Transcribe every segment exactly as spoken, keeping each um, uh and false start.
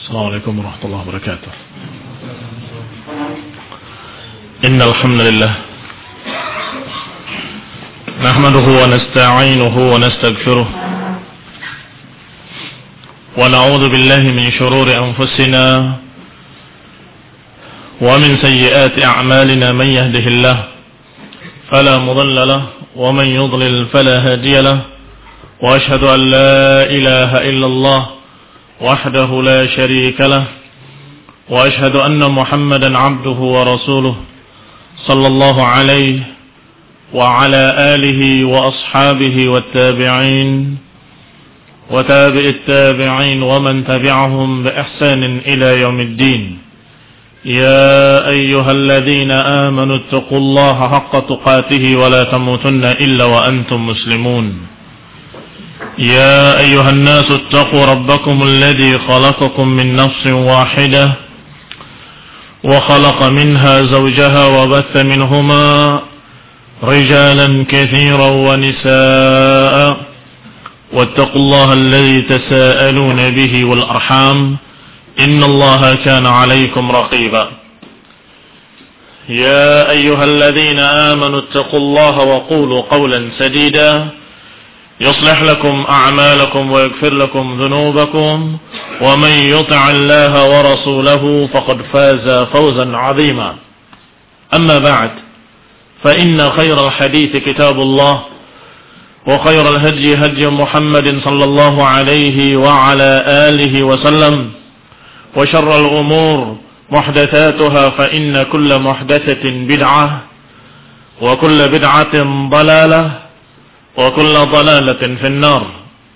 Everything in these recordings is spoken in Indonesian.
Assalamualaikum warahmatullahi wabarakatuh. Innal hamdalillah nahmaduhu wa nasta'inuhu wa nastaghfiruh wa na'udzu billahi min shururi anfusina wa min sayyiati a'malina man yahdihillahu fala mudilla lahu wa man yudlil fala hadiya lahu wa ashhadu an la ilaha illallah وحده لا شريك له وأشهد أن محمدا عبده ورسوله صلى الله عليه وعلى آله وأصحابه والتابعين وتابع التابعين ومن تبعهم بإحسان إلى يوم الدين يا أيها الذين آمنوا اتقوا الله حق تقاته ولا تموتن إلا وأنتم مسلمون يا أيها الناس اتقوا ربكم الذي خلقكم من نفس واحدة وخلق منها زوجها وبث منهما رجالا كثيرا ونساء واتقوا الله الذي تساءلون به والأرحام إن الله كان عليكم رقيبا يا أيها الذين آمنوا اتقوا الله وقولوا قولا سديدا يصلح لكم أعمالكم ويغفر لكم ذنوبكم ومن يطع الله ورسوله فقد فاز فوزا عظيما أما بعد فإن خير الحديث كتاب الله وخير الهدي هدي محمد صلى الله عليه وعلى آله وسلم وشر الأمور محدثاتها فإن كل محدثة بدعة وكل بدعة ضلالة wa kullu dhalalatin finnar.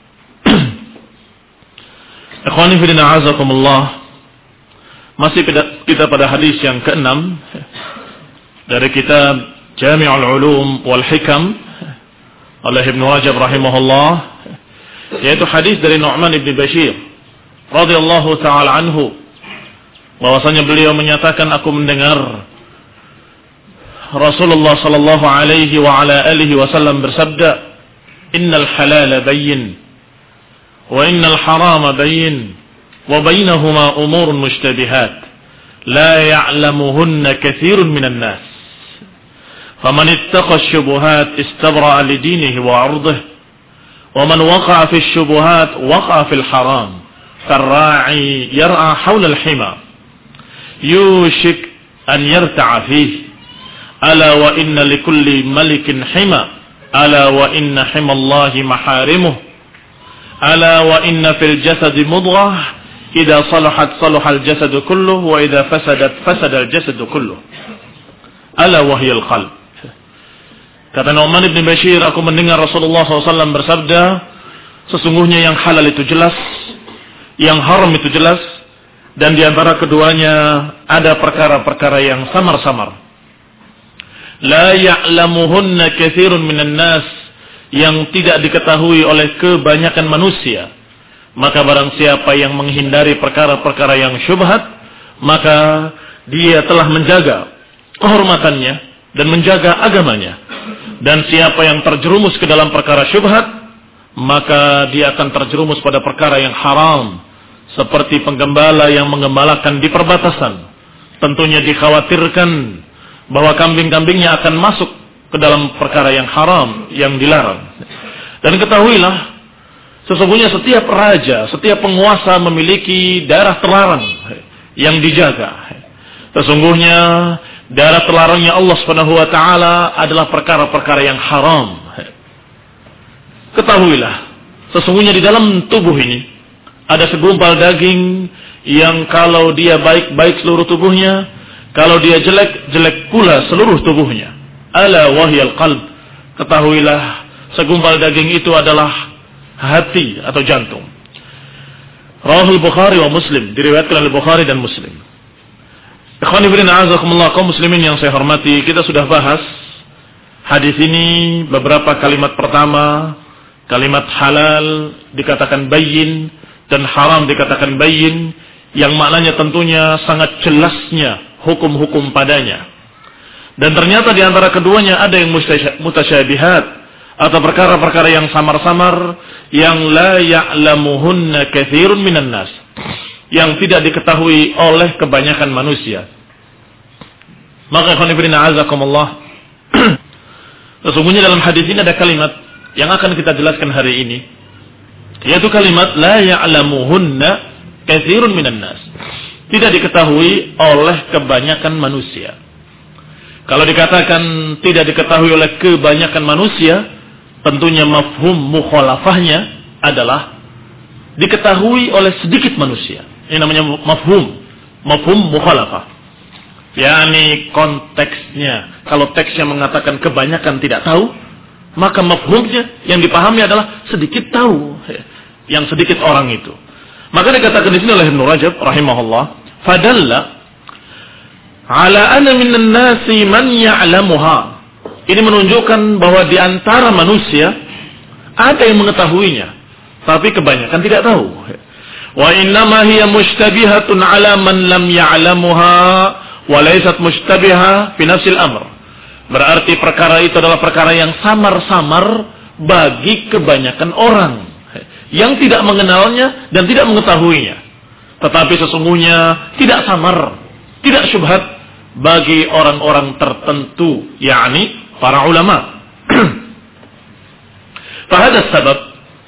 Ikhwani fillah azakumullah. Masih kita pada hadis yang keenam dari kitab Jami'ul Ulum wal Hikam oleh Ibnu Rajab rahimahullah, yaitu hadis dari Nu'man ibn Bashir radhiyallahu taala anhu, bahwasanya beliau menyatakan, aku mendengar Rasulullah sallallahu alaihi wa ala alihi wasallam bersabda, innal halala bayyin wa innal harama bayyin wa bainahuma umurun mushtabihat la ya'lamuhunna katsirun minan nas faman ittaqa asy-syubuhat istabra'a li dinihi wa 'irdihi wa man waqa'a fi asy-syubuhat waqa'a fil haram karra'i yar'a hawla al-hima yushik an yarta'a fihi ala wa inna likulli malikin hima ala wa inna himallahi maharimuh ala wa inna fil jasadi mudghah idza salahat salahal jasadu kulluhu wa idza fasadat fasadal jasadu kulluhu ala wa hiyal qalb. Kata Nu'man ibn Bashir, aku mendengar Rasulullah sallallahu alaihi wasallam bersabda, sesungguhnya yang halal itu jelas, yang haram itu jelas, dan di antara keduanya ada perkara-perkara yang samar-samar. La ya'lamuhunna katsirun minan nas, yang tidak diketahui oleh kebanyakan manusia. Maka barang siapa yang menghindari perkara-perkara yang syubhat, maka dia telah menjaga kehormatannya dan menjaga agamanya. Dan siapa yang terjerumus ke dalam perkara syubhat, maka dia akan terjerumus pada perkara yang haram, seperti penggembala yang menggembalakan di perbatasan. Tentunya dikhawatirkan bahwa kambing-kambingnya akan masuk ke dalam perkara yang haram, yang dilarang. Dan ketahuilah, sesungguhnya setiap raja, setiap penguasa memiliki daerah terlarang yang dijaga. Sesungguhnya daerah terlarangnya Allah Subhanahu wa taala adalah perkara-perkara yang haram. Ketahuilah, sesungguhnya di dalam tubuh ini ada segumpal daging yang kalau dia baik-baik seluruh tubuhnya, kalau dia jelek, jelek pula seluruh tubuhnya. Ala wahyal qalb. Ketahuilah, segumpal daging itu adalah hati atau jantung. Rawahul Bukhari wa Muslim, diriwayatkan oleh Bukhari dan Muslim. Ikhwani fillah azakumullah, kaum muslimin yang saya hormati, kita sudah bahas hadis ini beberapa kalimat. Pertama, kalimat halal dikatakan bayyin dan haram dikatakan bayyin, yang maknanya tentunya sangat jelasnya hukum-hukum padanya. Dan ternyata di antara keduanya ada yang mutasyabihat atau perkara-perkara yang samar-samar yang la ya'lamuhunna katsirun minan nas, yang tidak diketahui oleh kebanyakan manusia. Maka ikhwan fillah azakumullah, sesungguhnya dalam hadis ini ada kalimat yang akan kita jelaskan hari ini, yaitu kalimat la ya'lamuhunna katsirun minan nas. Tidak diketahui oleh kebanyakan manusia. Kalau dikatakan tidak diketahui oleh kebanyakan manusia, tentunya mafhum mukhalafahnya adalah diketahui oleh sedikit manusia. Ini namanya mafhum, mafhum mukhalafah. yakni konteksnya. Kalau teksnya mengatakan kebanyakan tidak tahu, maka mafhumnya yang dipahami adalah sedikit tahu, yang sedikit orang itu. Maka dikatakan di sini oleh Ibnu Rajab rahimahullah, fadalla ala anna minan nasi man ya'lamuha. Ini menunjukkan bahwa di antara manusia ada yang mengetahuinya, tapi kebanyakan tidak tahu. Wa innama hiya mushtabihatun ala man lam ya'lamuha wa laysat mushtabiha fi nafsil amr. Berarti perkara itu adalah perkara yang samar-samar bagi kebanyakan orang yang tidak mengenalnya dan tidak mengetahuinya. Tetapi sesungguhnya tidak samar, tidak syubhat bagi orang-orang tertentu, yakni para ulama. Fahada sabab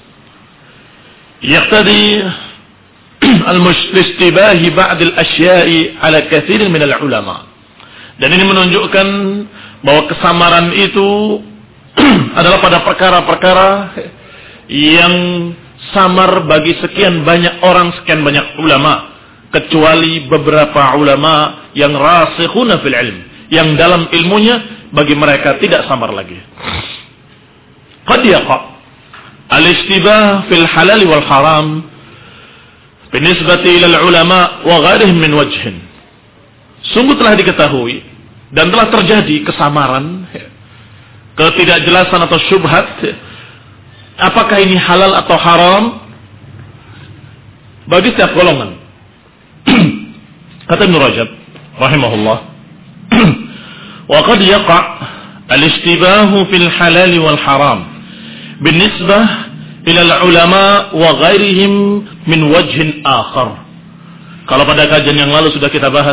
yaqtadi al-mushtibahi ba'd al-asya'i ala katsir min al-ulama. Dan ini menunjukkan bahwa kesamaran itu adalah pada perkara-perkara yang samar bagi sekian banyak orang, sekian banyak ulama, kecuali beberapa ulama yang rasikhuna fil ilm, yang dalam ilmunya bagi mereka tidak samar lagi. Qad yaqa al-ishtibah fil halal wal haram binisbati ila ulama wa ghairihim min wajhin. Sungguh telah diketahui dan telah terjadi kesamaran, ketidakjelasan atau syubhat, apakah ini halal atau haram bagi setiap golongan. Kata Ibnu Rajab rahimahullah, wa qad yaqa' al-ishtibahu fil halal wal haram binisbah ila al-ulama wa ghairihim min wajhin akhar. Kalau pada kajian yang lalu sudah kita bahas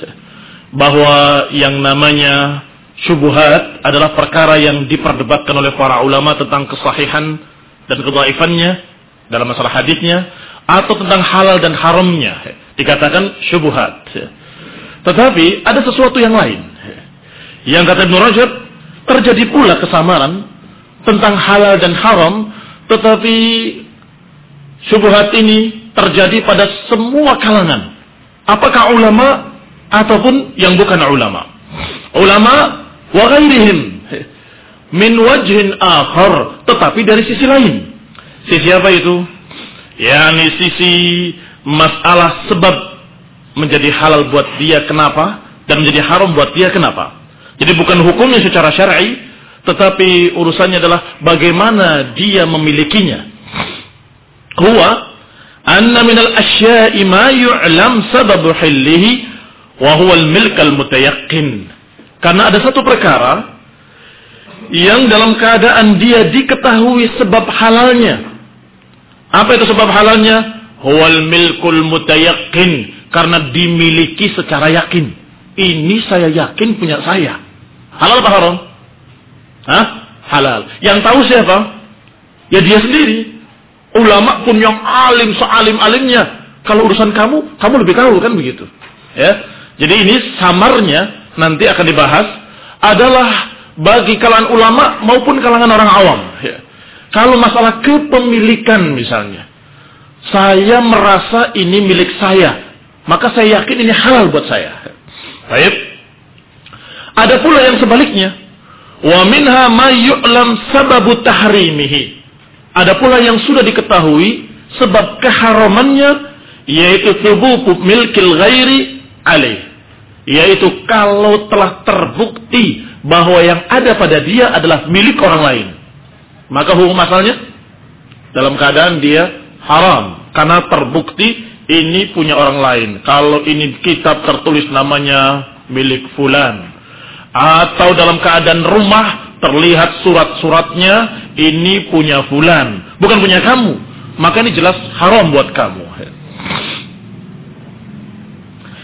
bahwa yang namanya syubhat adalah perkara yang diperdebatkan oleh para ulama tentang kesahihan dan kedhaifannya dalam masalah hadisnya, atau tentang halal dan haramnya, dikatakan syubhat. Tetapi ada sesuatu yang lain yang kata Ibnu Rajab terjadi pula kesamaran tentang halal dan haram, tetapi syubhat ini terjadi pada semua kalangan, apakah ulama ataupun yang bukan ulama. Ulama wa ghairihim min wajhin akhar, tetapi dari sisi lain. Sisi apa itu? yakni sisi masalah sebab menjadi halal buat dia kenapa, dan menjadi haram buat dia kenapa. Jadi bukan hukumnya secara syar'i, tetapi urusannya adalah bagaimana dia memilikinya. Huwa anna minal asya'i ma yu'lam sababu hillihi wa huwa al-milk al-mutayaqqin. Karena ada satu perkara yang dalam keadaan dia diketahui sebab halalnya. Apa itu sebab halalnya? Huwal milkul mutayaqqin, karena dimiliki secara yakin. Ini saya yakin punya saya. Halal apa haram? Hah? Halal. Yang tahu siapa? Ya dia sendiri. Ulama pun yang alim, sealim-alimnya, kalau urusan kamu, kamu lebih tahu, kan begitu. Ya. Jadi ini samarnya nanti akan dibahas adalah bagi kalangan ulama maupun kalangan orang awam. Ya. Kalau masalah kepemilikan misalnya, saya merasa ini milik saya, maka saya yakin ini halal buat saya. Baik. Ada pula yang sebaliknya. Wa minha ma yu'lam sababu tahrimihi. Ada pula yang sudah diketahui sebab keharamannya, yaitu thubutu milkil ghairi alaih. Yaitu kalau telah terbukti bahwa yang ada pada dia adalah milik orang lain, maka hukum asalnya dalam keadaan dia haram karena terbukti ini punya orang lain. Kalau ini kitab tertulis namanya milik fulan, atau dalam keadaan rumah terlihat surat-suratnya ini punya fulan, bukan punya kamu, maka ini jelas haram buat kamu.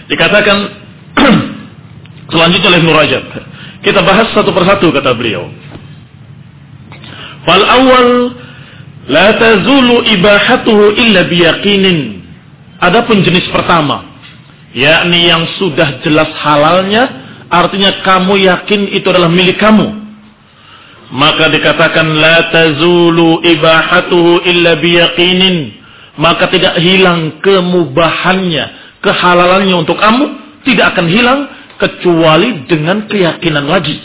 Dikatakan selanjutnya oleh Ibnu Rajab. Kita bahas satu persatu kata beliau. Fal awal la tazulu ibahatuhu illa biyaqinin. Adapun jenis pertama, yakni yang sudah jelas halalnya, artinya kamu yakin itu adalah milik kamu, maka dikatakan la tazulu ibahatuhu illa biyaqinin, maka tidak hilang kemubahannya, kehalalannya untuk kamu tidak akan hilang kecuali dengan keyakinan lagi.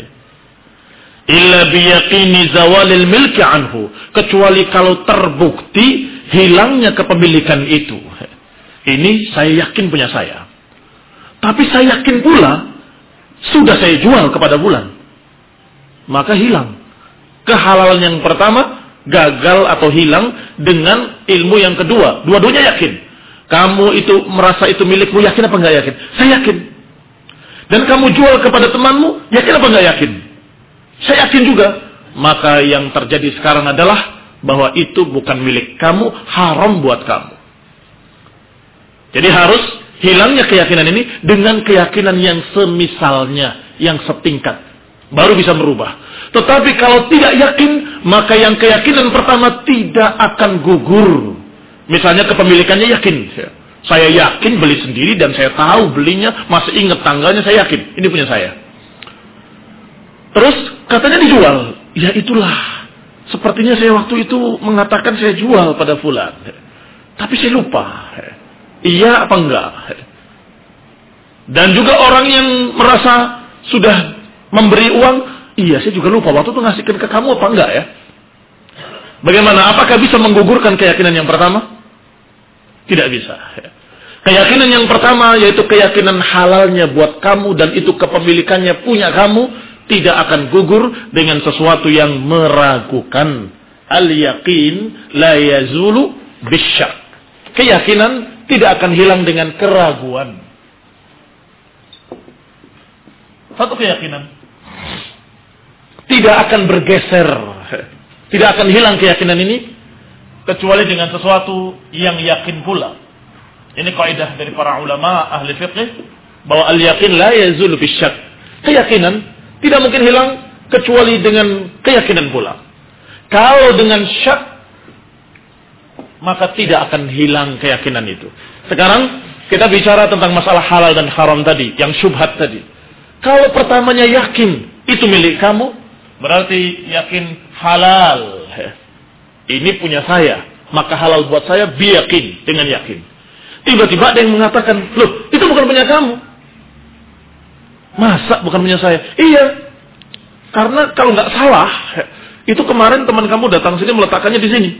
Illa biyaqini zawalil milki anhu, kecuali kalau terbukti hilangnya kepemilikan itu. Ini saya yakin punya saya, tapi saya yakin pula sudah saya jual kepada bulan, maka hilang kehalalan yang pertama, gagal atau hilang dengan ilmu yang kedua. Dua-duanya yakin. Kamu itu merasa itu milikmu, yakin apa enggak yakin? Saya yakin. Dan kamu jual kepada temanmu, yakin apa enggak yakin? Saya yakin juga. Maka yang terjadi sekarang adalah bahwa itu bukan milik kamu, haram buat kamu. Jadi harus hilangnya keyakinan ini dengan keyakinan yang semisalnya, yang setingkat, baru bisa merubah. Tetapi kalau tidak yakin, maka yang keyakinan pertama tidak akan gugur. Misalnya kepemilikannya yakin, saya yakin beli sendiri dan saya tahu belinya, masih ingat tanggalnya, saya yakin ini punya saya. Terus katanya dijual, ya itulah. Sepertinya saya waktu itu mengatakan saya jual pada fulan, tapi saya lupa. Iya apa enggak? Dan juga orang yang merasa sudah memberi uang, iya saya juga lupa waktu itu ngasihkan ke kamu apa enggak ya? Bagaimana? Apakah bisa menggugurkan keyakinan yang pertama? Tidak bisa. Keyakinan yang pertama yaitu keyakinan halalnya buat kamu dan itu kepemilikannya punya kamu, tidak akan gugur dengan sesuatu yang meragukan. Al-yaqin la yazulu bisyak. Keyakinan tidak akan hilang dengan keraguan. Satu keyakinan tidak akan bergeser, tidak akan hilang keyakinan ini kecuali dengan sesuatu yang yakin pula. Ini kaidah dari para ulama ahli fiqh bahwa al-yaqin la yazulu bisyak. Keyakinan tidak mungkin hilang kecuali dengan keyakinan pula. Kalau dengan syak, maka tidak akan hilang keyakinan itu. Sekarang kita bicara tentang masalah halal dan haram tadi, yang syubhat tadi. Kalau pertamanya yakin itu milik kamu, berarti yakin halal. Ini punya saya, maka halal buat saya biyakin, dengan yakin. Tiba-tiba ada yang mengatakan, loh itu bukan punya kamu. Masa bukan punya saya? Iya. Karena kalau nggak salah, itu kemarin teman kamu datang sini meletakkannya di sini.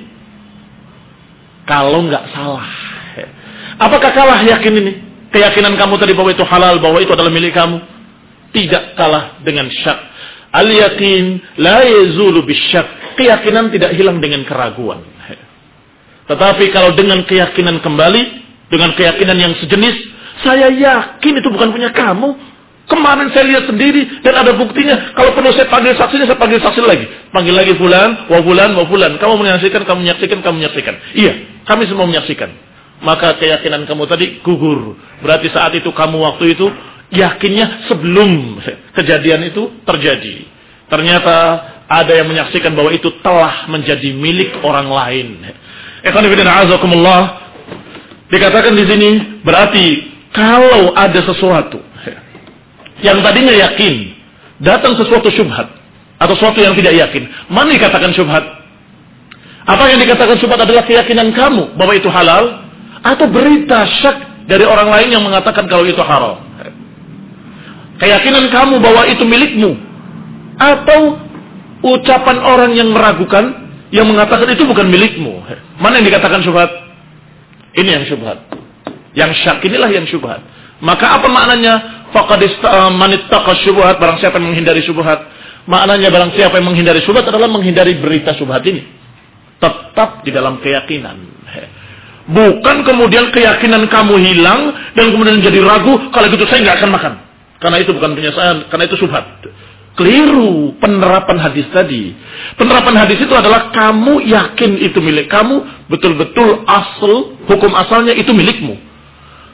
Kalau nggak salah. Apakah kalah yakin ini? Keyakinan kamu tadi bahwa itu halal, bahwa itu adalah milik kamu? Tidak kalah dengan syak. Al-yaqin la yazulu bisyak. Keyakinan tidak hilang dengan keraguan. Tetapi kalau dengan keyakinan kembali, dengan keyakinan yang sejenis, saya yakin itu bukan punya kamu. Kemarin saya lihat sendiri dan ada buktinya. Kalau perlu saya panggil saksinya, saya panggil saksi lagi. Panggil lagi fulan, wa fulan, wa fulan. Kamu menyaksikan, kamu menyaksikan, kamu menyaksikan. Iya, kami semua menyaksikan. Maka keyakinan kamu tadi gugur. Berarti saat itu kamu waktu itu yakinnya sebelum kejadian itu terjadi. Ternyata ada yang menyaksikan bahwa itu telah menjadi milik orang lain. Ikhwan fillah azakumullah. Dikatakan di sini berarti kalau ada sesuatu yang tadinya yakin, datang sesuatu syubhat atau sesuatu yang tidak yakin, mana dikatakan syubhat? Apa yang dikatakan syubhat adalah keyakinan kamu bahwa itu halal, atau berita syak dari orang lain yang mengatakan kalau itu haram. Keyakinan kamu bahwa itu milikmu, atau ucapan orang yang meragukan yang mengatakan itu bukan milikmu. Mana yang dikatakan syubhat? Ini yang syubhat. Yang syak inilah yang syubhat. Maka apa maknanya? Faqad man ittaqa syubhat, barang siapa yang menghindari syubhat. Maknanya barang siapa yang menghindari syubhat adalah menghindari berita syubhat ini. Tetap di dalam keyakinan. Bukan kemudian keyakinan kamu hilang dan kemudian jadi ragu, kalau gitu saya nggak akan makan. Karena itu bukan punya saya, karena itu syubhat. Keliru penerapan hadis tadi. Penerapan hadis itu adalah kamu yakin itu milik kamu, betul-betul asal, hukum asalnya itu milikmu.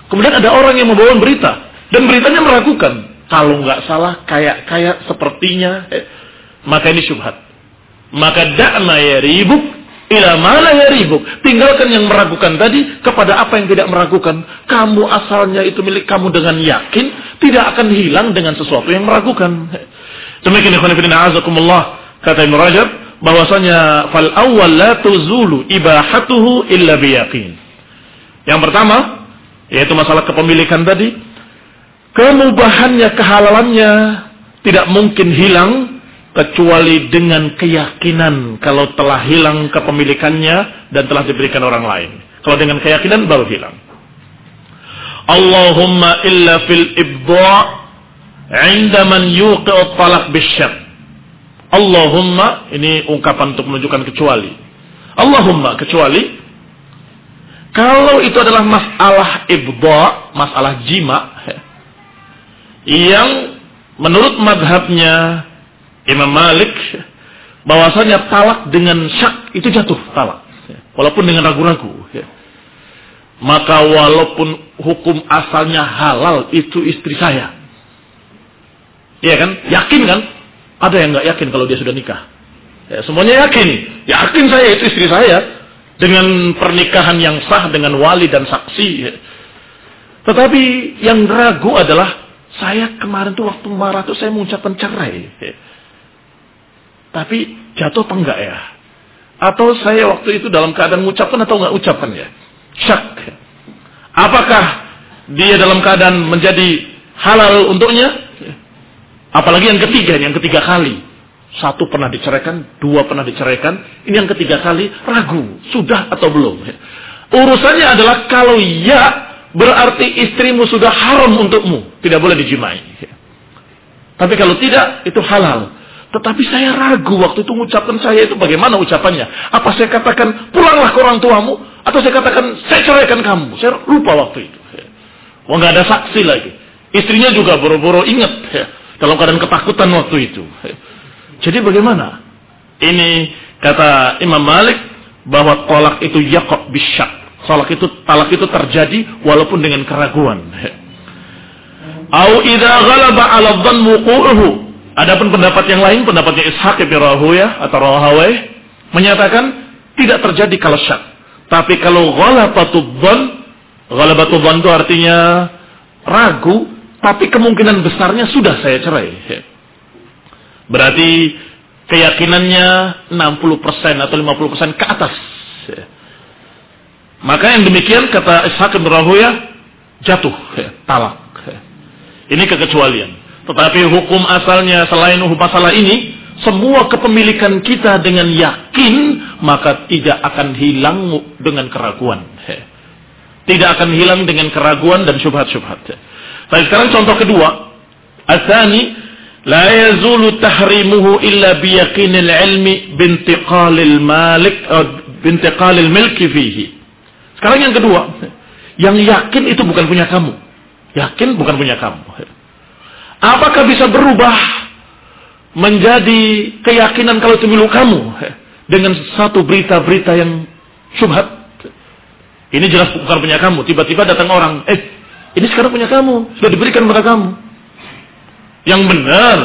Kemudian ada orang yang membawa berita dan beritanya meragukan. Kalau nggak salah kayak kayak sepertinya, eh, maka ini syubhat. Maka da'ma yaribuk ila ma la yaribuk. Tinggalkan yang meragukan tadi kepada apa yang tidak meragukan. Kamu asalnya itu milik kamu dengan yakin, tidak akan hilang dengan sesuatu yang meragukan. Demikian ikhwan fillah azakumullah, kata Ibnu Rajab bahwasanya fal awwal la tuzulu ibahatuhu illa biyaqin. Yang pertama yaitu masalah kepemilikan tadi, kemubahannya, kehalalannya tidak mungkin hilang kecuali dengan keyakinan kalau telah hilang kepemilikannya dan telah diberikan orang lain. Kalau dengan keyakinan baru hilang. Allahumma illa fil ibda' 'inda man yuqi'u talaq bisyarr. Allahumma, ini ungkapan untuk menunjukkan kecuali. Allahumma, kecuali kalau itu adalah masalah ibda', masalah jima, yang menurut madhabnya Imam Malik bahwasanya talak dengan syak itu jatuh talak, walaupun dengan ragu-ragu. Maka walaupun hukum asalnya halal, itu istri saya. Iya kan? Yakin kan? Ada yang nggak yakin kalau dia sudah nikah? Ya, semuanya yakin. Yakin saya itu istri saya dengan pernikahan yang sah dengan wali dan saksi. Tetapi yang ragu adalah saya kemarin tuh waktu marah tuh saya mengucapkan cerai. Tapi jatuh apa enggak ya? Atau saya waktu itu dalam keadaan mengucapkan atau enggak ucapkan ya? Syak. Apakah dia dalam keadaan menjadi halal untuknya? Apalagi yang ketiga, yang ketiga kali. Satu pernah diceraikan, dua pernah diceraikan. Ini yang ketiga kali, ragu. Sudah atau belum? Urusannya adalah kalau ya, berarti istrimu sudah haram untukmu. Tidak boleh dijimai. Tapi kalau tidak, itu halal. Tetapi saya ragu waktu itu mengucapkan saya itu bagaimana ucapannya. Apa saya katakan, pulanglah ke orang tuamu. Atau saya katakan, saya ceraikan kamu. Saya lupa waktu itu. Wah, nggak ada saksi lagi. Istrinya juga boro-boro ingat. Dalam keadaan ketakutan waktu itu. Jadi bagaimana? Ini kata Imam Malik bahwa talak itu yaqa' bisyak. Talak itu talak itu terjadi walaupun dengan keraguan. Au idza ghalaba 'ala dhann wuqu'uhu. Adapun pendapat yang lain, pendapatnya Ishaq bin Rahawayh atau Rahawayh menyatakan tidak terjadi kalau syak. Tapi kalau ghalabatud dhann, ghalabatud dhann itu artinya ragu, tapi kemungkinan besarnya sudah saya cerai. Berarti keyakinannya enam puluh persen atau lima puluh persen ke atas. Maka yang demikian kata Ishaq bin Rahawayh jatuh talak. Ini kekecualian. Tetapi hukum asalnya selain hukum masalah ini, semua kepemilikan kita dengan yakin maka tidak akan hilang dengan keraguan. Tidak akan hilang dengan keraguan dan syubhat-syubhat. Tapi sekarang contoh kedua, asani la yazulu tahrimuhu illa biyaqinil ilmi bintiqalil malik bintiqalil milki fihi. Sekarang yang kedua, yang yakin itu bukan punya kamu. Yakin bukan punya kamu. Apakah bisa berubah menjadi keyakinan kalau itu milik kamu dengan satu berita-berita yang syubhat? Ini jelas bukan punya kamu. Tiba-tiba datang orang, eh ini sekarang punya kamu, sudah diberikan kepada kamu. Yang benar.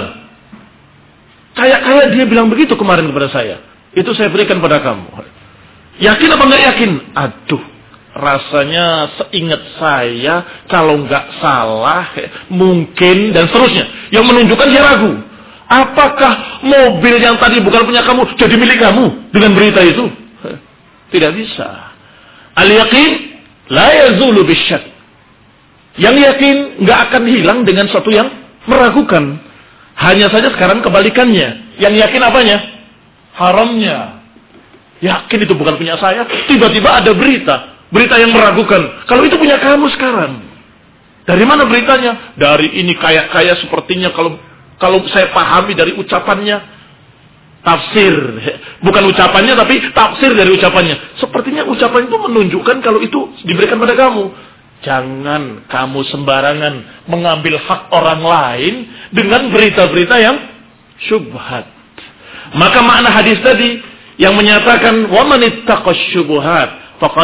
Kayak-kayak dia bilang begitu kemarin kepada saya. Itu saya berikan pada kamu. Yakin apa enggak yakin? Aduh, rasanya seingat saya, kalau enggak salah, mungkin, dan seterusnya. Yang menunjukkan dia ragu. Apakah mobil yang tadi bukan punya kamu, jadi milik kamu dengan berita itu? Tidak bisa. Al-yaqin la yazulu bisyak. Yang yakin enggak akan hilang dengan sesuatu yang meragukan. Hanya saja sekarang kebalikannya. Yang yakin apanya? Haramnya. Yakin itu bukan punya saya. Tiba-tiba ada berita. Berita yang meragukan. Kalau itu punya kamu sekarang. Dari mana beritanya? Dari ini kayak-kayak sepertinya kalau kalau saya pahami dari ucapannya. Tafsir. Bukan ucapannya tapi tafsir dari ucapannya. Sepertinya ucapan itu menunjukkan kalau itu diberikan pada kamu. Jangan kamu sembarangan mengambil hak orang lain dengan berita-berita yang syubhat. Maka makna hadis tadi yang menyatakan wa man ittaqash syubhat faqad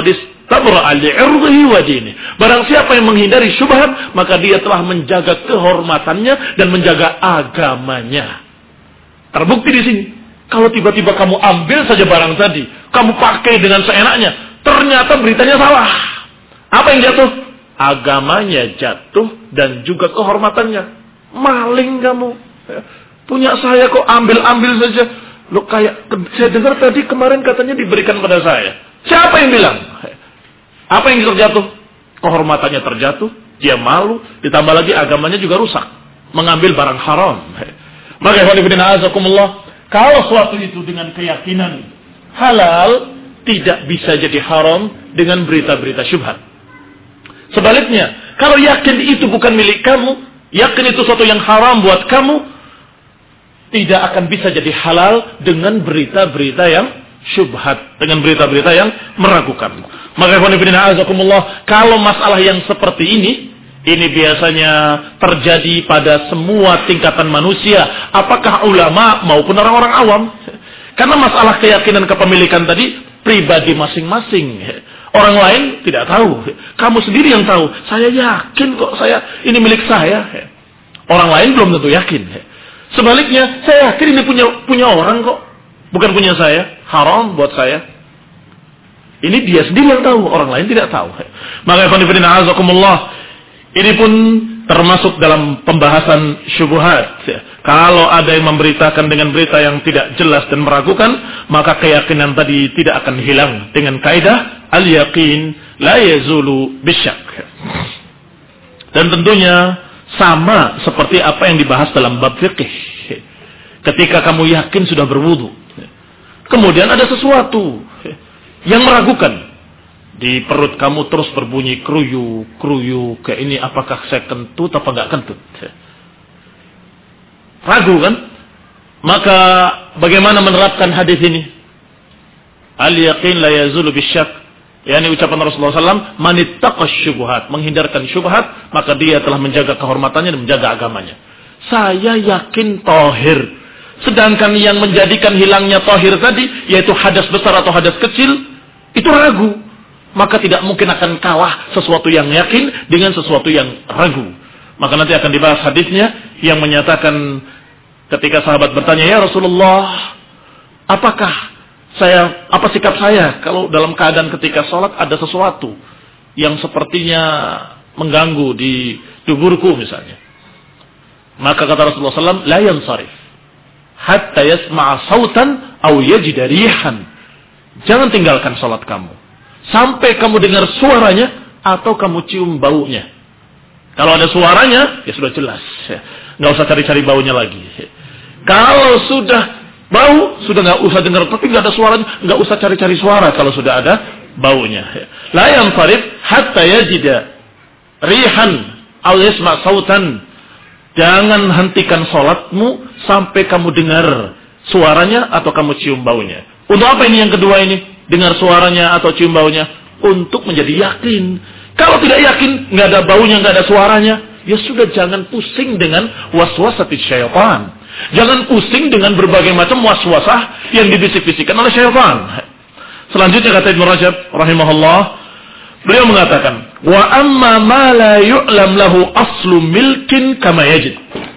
tabra'a li'irdihi wa dinihi. Barang siapa yang menghindari syubhat, maka dia telah menjaga kehormatannya dan menjaga agamanya. Terbukti di sini. Kalau tiba-tiba kamu ambil saja barang tadi, kamu pakai dengan seenaknya, ternyata beritanya salah. Apa yang jatuh? Agamanya jatuh dan juga kehormatannya. Maling kamu. Punya saya kok ambil-ambil saja. Loh kayak saya dengar tadi kemarin katanya diberikan pada saya. Siapa yang bilang? Apa yang terjatuh? Kehormatannya terjatuh, dia malu, ditambah lagi agamanya juga rusak. Mengambil barang haram. Maka ikhwanifidina azakumullah, kalau suatu itu dengan keyakinan halal, tidak bisa jadi haram dengan berita-berita syubhat. Sebaliknya, kalau yakin itu bukan milik kamu, yakin itu suatu yang haram buat kamu, tidak akan bisa jadi halal dengan berita-berita yang syubhat, dengan berita-berita yang meragukan. Maka ikhwanifidina azakumullah, kalau masalah yang seperti ini, ini biasanya terjadi pada semua tingkatan manusia, apakah ulama maupun orang-orang awam. Karena masalah keyakinan kepemilikan tadi pribadi masing-masing. Orang lain tidak tahu. Kamu sendiri yang tahu. Saya yakin kok saya ini milik saya. Orang lain belum tentu yakin. Sebaliknya, saya yakin ini punya punya orang kok, bukan punya saya. Haram buat saya. Ini dia sendiri yang tahu, orang lain tidak tahu. Maka ikhwanifidina azakumullah, ini pun termasuk dalam pembahasan syubhat. Kalau ada yang memberitakan dengan berita yang tidak jelas dan meragukan, maka keyakinan tadi tidak akan hilang dengan kaidah al-yaqin la yazulu bisyak. Dan tentunya sama seperti apa yang dibahas dalam bab fikih. Ketika kamu yakin sudah berwudu, kemudian ada sesuatu yang meragukan. Di perut kamu terus berbunyi kruyu, kruyu, kayak ini apakah saya kentut apa enggak kentut? Ragu kan? Maka bagaimana menerapkan hadis ini? Al-yaqin la yazulu bisyak. Yani ucapan Rasulullah shallallahu alaihi wasallam, manittaqash syubhat, menghindarkan syubhat, maka dia telah menjaga kehormatannya dan menjaga agamanya. Saya yakin tahir. Sedangkan yang menjadikan hilangnya tahir tadi, yaitu hadas besar atau hadas kecil, itu ragu. Maka tidak mungkin akan kalah sesuatu yang yakin dengan sesuatu yang ragu. Maka nanti akan dibahas hadisnya yang menyatakan ketika sahabat bertanya, ya Rasulullah, apakah saya, apa sikap saya kalau dalam keadaan ketika sholat ada sesuatu yang sepertinya mengganggu di duburku misalnya. Maka kata Rasulullah shallallahu alaihi wasallam, la yansarif hatta yasma'a sautan aw yajida rihan. Jangan tinggalkan sholat kamu sampai kamu dengar suaranya atau kamu cium baunya. Kalau ada suaranya, ya sudah jelas. Nggak usah cari-cari baunya lagi. Kalau sudah bau, sudah nggak usah dengar. Tapi nggak ada suaranya, nggak usah cari-cari suara kalau sudah ada baunya. La yanfarif hatta yajida rihan aw yasma' sautan. Jangan hentikan sholatmu sampai kamu dengar suaranya atau kamu cium baunya. Untuk apa ini yang kedua ini? Dengar suaranya atau cium baunya, untuk menjadi yakin. Kalau tidak yakin, nggak ada baunya, nggak ada suaranya, ya sudah jangan pusing dengan waswasatis syaitan. Jangan pusing dengan berbagai macam waswasah yang dibisik-bisikkan oleh syaitan. Selanjutnya kata Ibnu Rajab rahimahullah, beliau mengatakan, wa amma ma la yu'lam lahu aslu milkin kama yajid.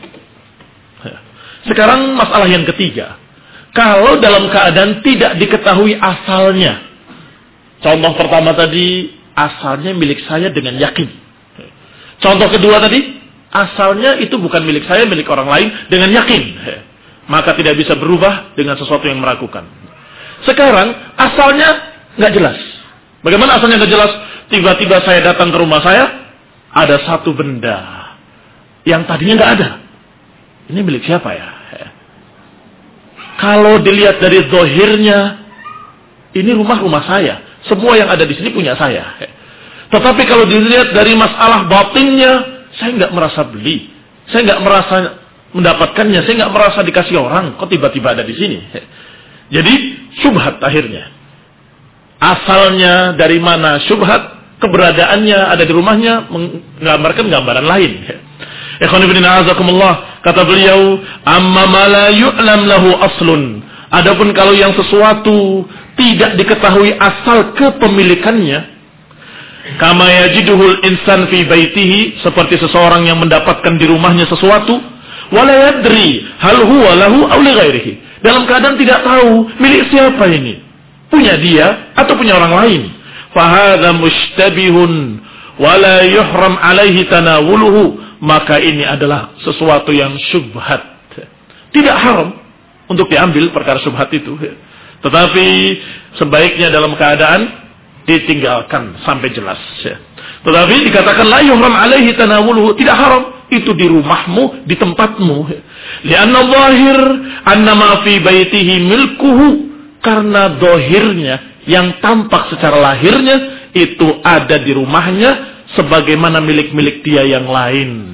Sekarang masalah yang ketiga. Kalau dalam keadaan tidak diketahui asalnya. Contoh pertama tadi, asalnya milik saya dengan yakin. Contoh kedua tadi, asalnya itu bukan milik saya, milik orang lain dengan yakin. Maka tidak bisa berubah dengan sesuatu yang meragukan. Sekarang, asalnya nggak jelas. Bagaimana asalnya nggak jelas? Tiba-tiba saya datang ke rumah saya, ada satu benda yang tadinya nggak ada. Ini milik siapa ya? Kalau dilihat dari zahirnya, ini rumah-rumah saya. Semua yang ada di sini punya saya. Tetapi kalau dilihat dari masalah batinnya, saya nggak merasa beli. Saya nggak merasa mendapatkannya. Saya nggak merasa dikasih orang. Kok tiba-tiba ada di sini? Jadi, syubhat akhirnya. Asalnya dari mana syubhat, keberadaannya ada di rumahnya, menggambarkan gambaran lain. Ikhwan ibn a'azakumullah, kata beliau, amma ma la yu'lam lahu aslun. Adapun kalau yang sesuatu tidak diketahui asal kepemilikannya, Kama yajiduhul insan fi baitihi, seperti seseorang yang mendapatkan di rumahnya sesuatu, wala yadri hal huwa lahu aw li ghairihi. Dalam keadaan tidak tahu milik siapa ini, punya dia atau punya orang lain. Fa hadza mustabihun wala yuhram alaihi tanawuluhu, maka ini adalah sesuatu yang syubhat. Tidak haram untuk diambil perkara syubhat itu, tetapi sebaiknya dalam keadaan ditinggalkan sampai jelas. Tetapi dikatakan la yuhram alaihi tanawuluhu, tidak haram itu di rumahmu, di tempatmu. Lianna zahir anna ma fi baitihi milkuhu, karena zahirnya yang tampak secara lahirnya itu ada di rumahnya sebagaimana milik-milik dia yang lain.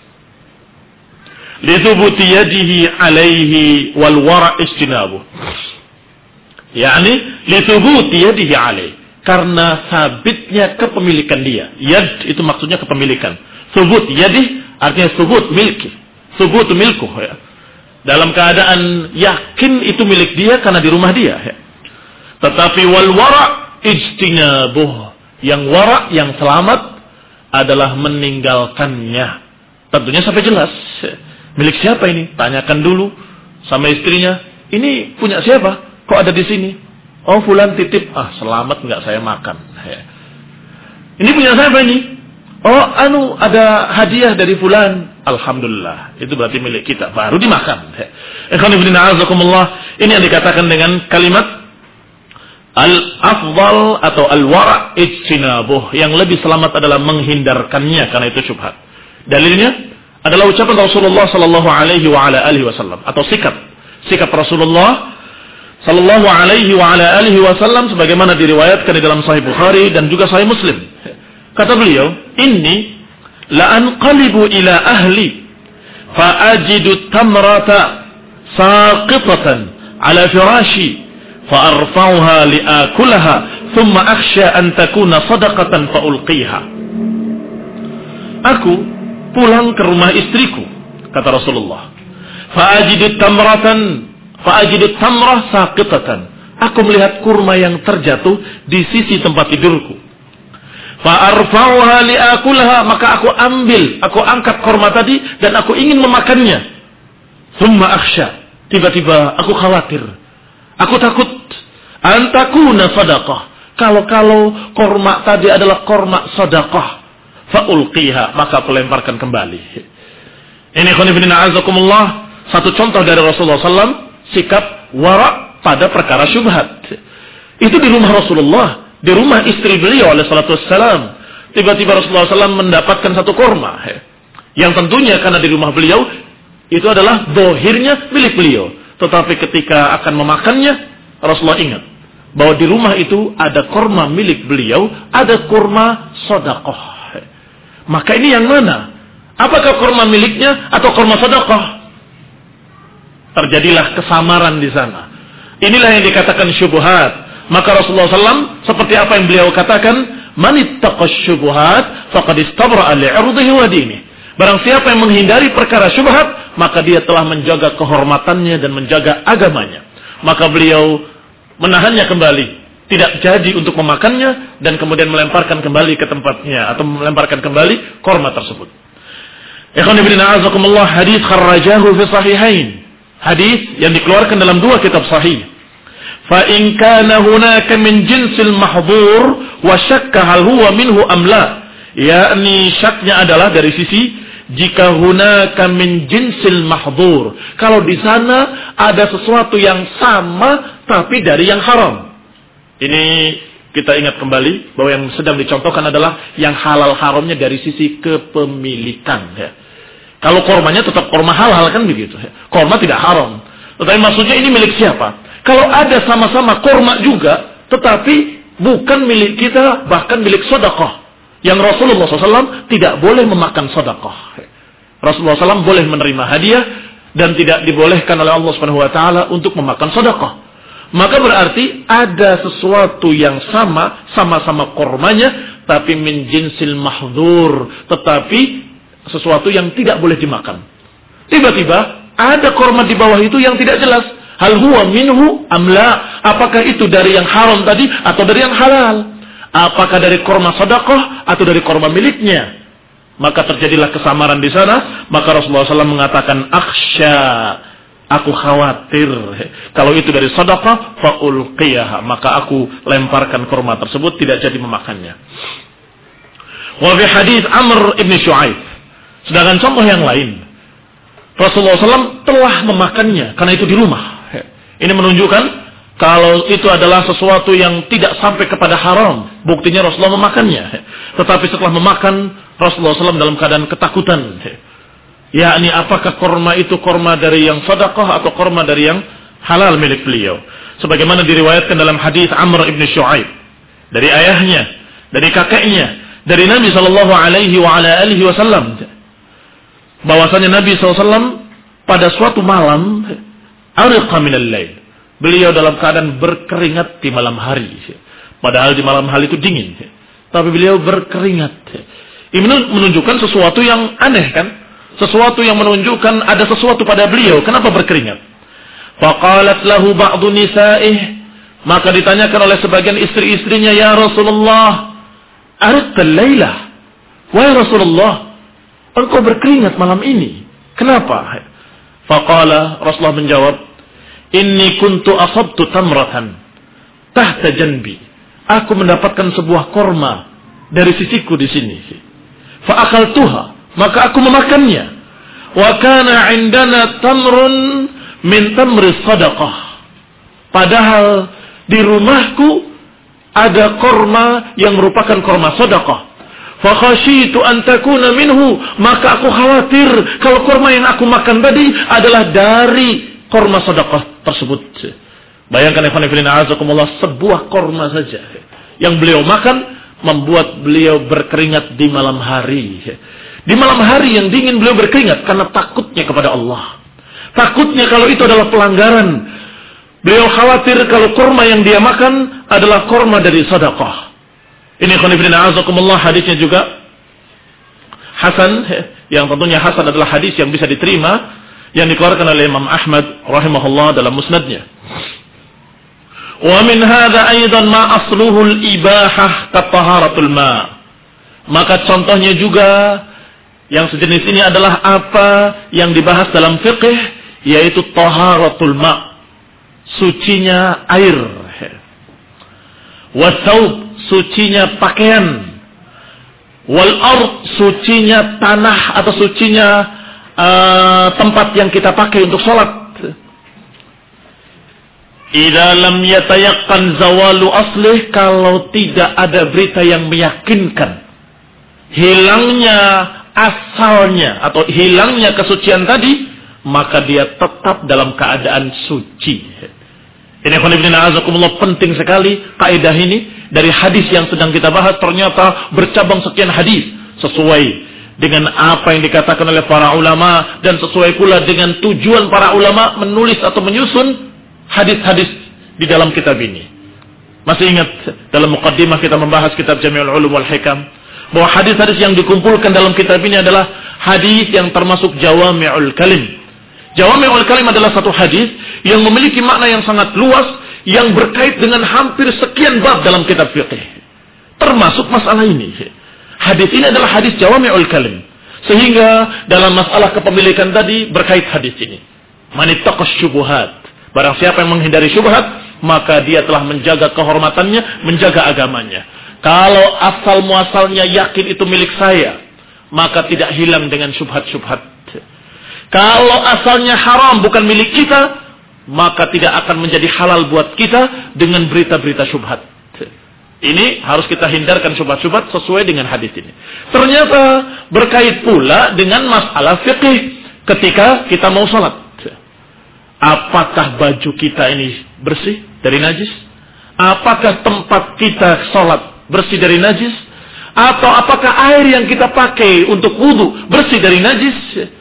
Lithubuti yadihi alaihi wal wara' istinabuh. Yani lithubuti yadihi alaihi, karena sabitnya kepemilikan dia. Yad itu maksudnya kepemilikan. Subut yadih artinya subut milki. Subut milku, ya. Dalam keadaan yakin itu milik dia karena di rumah dia, ya. Tetapi wal wara' ijtinabuh, yang wara' yang selamat adalah meninggalkannya. Tentunya sampai jelas. Milik siapa ini? Tanyakan dulu sama istrinya. Ini punya siapa? Kok ada di sini? Oh, fulan titip. Ah, selamat enggak saya makan. Ya. Ini punya siapa ini? Oh, anu ada hadiah dari fulan. Alhamdulillah. Itu berarti milik kita. Baru dimakan. Ya. Ikhwan fillah a'azakumullah. Ini yang dikatakan dengan kalimat al-afdal atau al-wara' ijtinabuh. Yang lebih selamat adalah menghindarkannya karena itu syubhat. Dalilnya adalah ucapan Rasulullah sallallahu alaihi wa ala alihi wasallam, atau sikap sikap Rasulullah sallallahu alaihi wa ala alihi wasallam sebagaimana diriwayatkan di dalam Sahih Bukhari dan juga Sahih Muslim. Kata beliau, "Inni la anqalibu ila ahli fa ajidu tamrata saqitatan ala firashi fa arfa'uha li akulaha thumma akhsha an takuna sadaqatan fa ulqiha." Aku pulang ke rumah istriku, kata Rasulullah. Fa ajidu tamratan Fa'ajidu tamrah saqitatan. Aku melihat kurma yang terjatuh di sisi tempat tidurku. Fa'arfa'uha li'akulaha, maka aku ambil, aku angkat kurma tadi dan aku ingin memakannya. Thumma akhsha, tiba-tiba aku khawatir. Aku takut antakuna sadaqah. Kalau-kalau kurma tadi adalah kurma sadaqah, fa'ulqiha, maka aku lemparkan kembali. Ini khonifidina azakumullah, satu contoh dari Rasulullah sallallahu alaihi wasallam, sikap wara' pada perkara syubhat. Itu di rumah Rasulullah, di rumah istri beliau alaihi salatu wassalam. Tiba-tiba Rasulullah sallallahu alaihi wasallam mendapatkan satu kurma, yang tentunya karena di rumah beliau itu adalah zahirnya milik beliau. Tetapi ketika akan memakannya, Rasulullah ingat bahwa di rumah itu ada kurma milik beliau, ada kurma sedekah. Maka ini yang mana? Apakah kurma miliknya atau kurma sedekah? Terjadilah kesamaran di sana. Inilah yang dikatakan syubhat. Maka Rasulullah sallallahu alaihi wasallam seperti apa yang beliau katakan, "Man ittaqash syubhat faqad istabra'a li'irdihi wa dinihi." Barang siapa yang menghindari perkara syubhat, maka dia telah menjaga kehormatannya dan menjaga agamanya. Maka beliau menahannya kembali, tidak jadi untuk memakannya dan kemudian melemparkan kembali ke tempatnya atau melemparkan kembali korma tersebut. Ikhwan fillah a'azakumullah, hadis kharrajahu fi sahihain. Hadis yang dikeluarkan dalam dua kitab sahih. Fa in kana hunaka min jinsil mahdhur wa syakka hal huwa minhu am la. Yakni syaknya adalah dari sisi jika hunaka min jinsil mahdhur. Kalau di sana ada sesuatu yang sama tapi dari yang haram. Ini kita ingat kembali bahwa yang sedang dicontohkan adalah yang halal haramnya dari sisi kepemilikan, ya. Kalau kormanya tetap korma halal kan begitu. Korma tidak haram. Tetapi maksudnya ini milik siapa? Kalau ada sama-sama korma juga, tetapi bukan milik kita, bahkan milik sedekah. Yang Rasulullah shallallahu alaihi wasallam tidak boleh memakan sedekah. Rasulullah shallallahu alaihi wasallam boleh menerima hadiah dan tidak dibolehkan oleh Allah subhanahu wa taala untuk memakan sedekah. Maka berarti ada sesuatu yang sama, sama-sama kormanya, tapi min jinsil mahdhur, tetapi sesuatu yang tidak boleh dimakan. Tiba-tiba ada korma di bawah itu yang tidak jelas. Hal huwa minhu amla. Apakah itu dari yang haram tadi atau dari yang halal? apakah dari kurma sedekah atau dari kurma miliknya. Maka terjadilah kesamaran di sana. Maka Rasulullah shallallahu alaihi wasallam mengatakan, akhsha, aku khawatir kalau itu dari sedekah, fa ulqiyaha, maka aku lemparkan kurma tersebut, tidak jadi memakannya. Wa fi hadis Amr ibn Shu'aib, sedangkan contoh yang lain, Rasulullah shallallahu alaihi wasallam telah memakannya karena itu di rumah. Ini menunjukkan kalau itu adalah sesuatu yang tidak sampai kepada haram, buktinya Rasulullah memakannya. Tetapi setelah memakan, Rasulullah shallallahu alaihi wasallam dalam keadaan ketakutan. Yakni apakah kurma itu kurma dari yang sedekah atau kurma dari yang halal milik beliau. Sebagaimana diriwayatkan dalam hadis Amr ibn Shu'aib, dari ayahnya, dari kakeknya, dari Nabi sallallahu alaihi wa ala alihi wasallam, bahwasanya Nabi sallallahu alaihi wasallam pada suatu malam, ariqa minal lail, beliau dalam keadaan berkeringat di malam hari. Padahal di malam hari itu dingin, tapi beliau berkeringat. Ini menunjukkan sesuatu yang aneh kan? Sesuatu yang menunjukkan ada sesuatu pada beliau. Kenapa berkeringat? Faqalat lahu ba'du nisa'ih, maka ditanyakan oleh sebagian istri-istrinya, ya Rasulullah, ariqtal lailah, wahai Rasulullah, engkau berkeringat malam ini, kenapa? Faqala, Rasulullah menjawab, inni kuntu asabtu tamratan tahta janbi, aku mendapatkan sebuah korma dari sisiku di sini. Fa akaltuha, maka aku memakannya. Wa kana indana tamrun min tamri sadaqah, padahal di rumahku ada korma yang merupakan korma sedekah. Fa khasyitu an takuna minhu, maka aku khawatir kalau korma yang aku makan tadi adalah dari korma sedekah tersebut. Bayangkan ikhwan fillah azakumullah, sebuah korma saja yang beliau makan membuat beliau berkeringat di malam hari. Di malam hari yang dingin beliau berkeringat karena takutnya kepada Allah. Takutnya kalau itu adalah pelanggaran. Beliau khawatir kalau kurma yang dia makan adalah kurma dari sedekah. Ini khonifidina azakumullah, hadisnya juga hasan, yang tentunya hasan adalah hadis yang bisa diterima, yang dikeluarkan oleh Imam Ahmad rahimahullah dalam musnadnya. Wa min hadza aidan ma asluhu al-ibahah ka taharatul ma. Maka contohnya juga yang sejenis ini adalah apa yang dibahas dalam fiqh, yaitu taharatul ma, sucinya air. Wa thawb, sucinya pakaian. Wal ard, sucinya tanah atau sucinya uh, tempat yang kita pakai untuk sholat. Idza lam yatayaqqan zawalu aslih, kalau tidak ada berita yang meyakinkan hilangnya asalnya atau hilangnya kesucian tadi, maka dia tetap dalam keadaan suci. Ini khonifidina azakumullah, penting sekali kaidah ini. Dari hadis yang sedang kita bahas ternyata bercabang sekian hadis sesuai dengan apa yang dikatakan oleh para ulama, dan sesuai pula dengan tujuan para ulama menulis atau menyusun hadis-hadis di dalam kitab ini. Masih ingat dalam muqaddimah kita membahas kitab Jami'ul Ulum wal Hikam, bahwa hadis-hadis yang dikumpulkan dalam kitab ini adalah hadis yang termasuk Jawami'ul Kalim. Jawami'ul Kalim adalah satu hadis yang memiliki makna yang sangat luas, yang berkait dengan hampir sekian bab dalam kitab fiqh, termasuk masalah ini. Hadis ini adalah hadis Jawami'ul Kalim, sehingga dalam masalah kepemilikan tadi berkait hadis ini. Manittaqash syubuhat, barang siapa yang menghindari syubhat, maka dia telah menjaga kehormatannya, menjaga agamanya. Kalau asal muasalnya yakin itu milik saya, maka tidak hilang dengan syubhat-syubhat. Kalau asalnya haram bukan milik kita, maka tidak akan menjadi halal buat kita dengan berita-berita syubhat. Ini harus kita hindarkan syubhat-syubhat sesuai dengan hadis ini. Ternyata berkait pula dengan masalah fikih ketika kita mau sholat. Apakah baju kita ini bersih dari najis? Apakah tempat kita sholat bersih dari najis? Atau apakah air yang kita pakai untuk wudu bersih dari najis?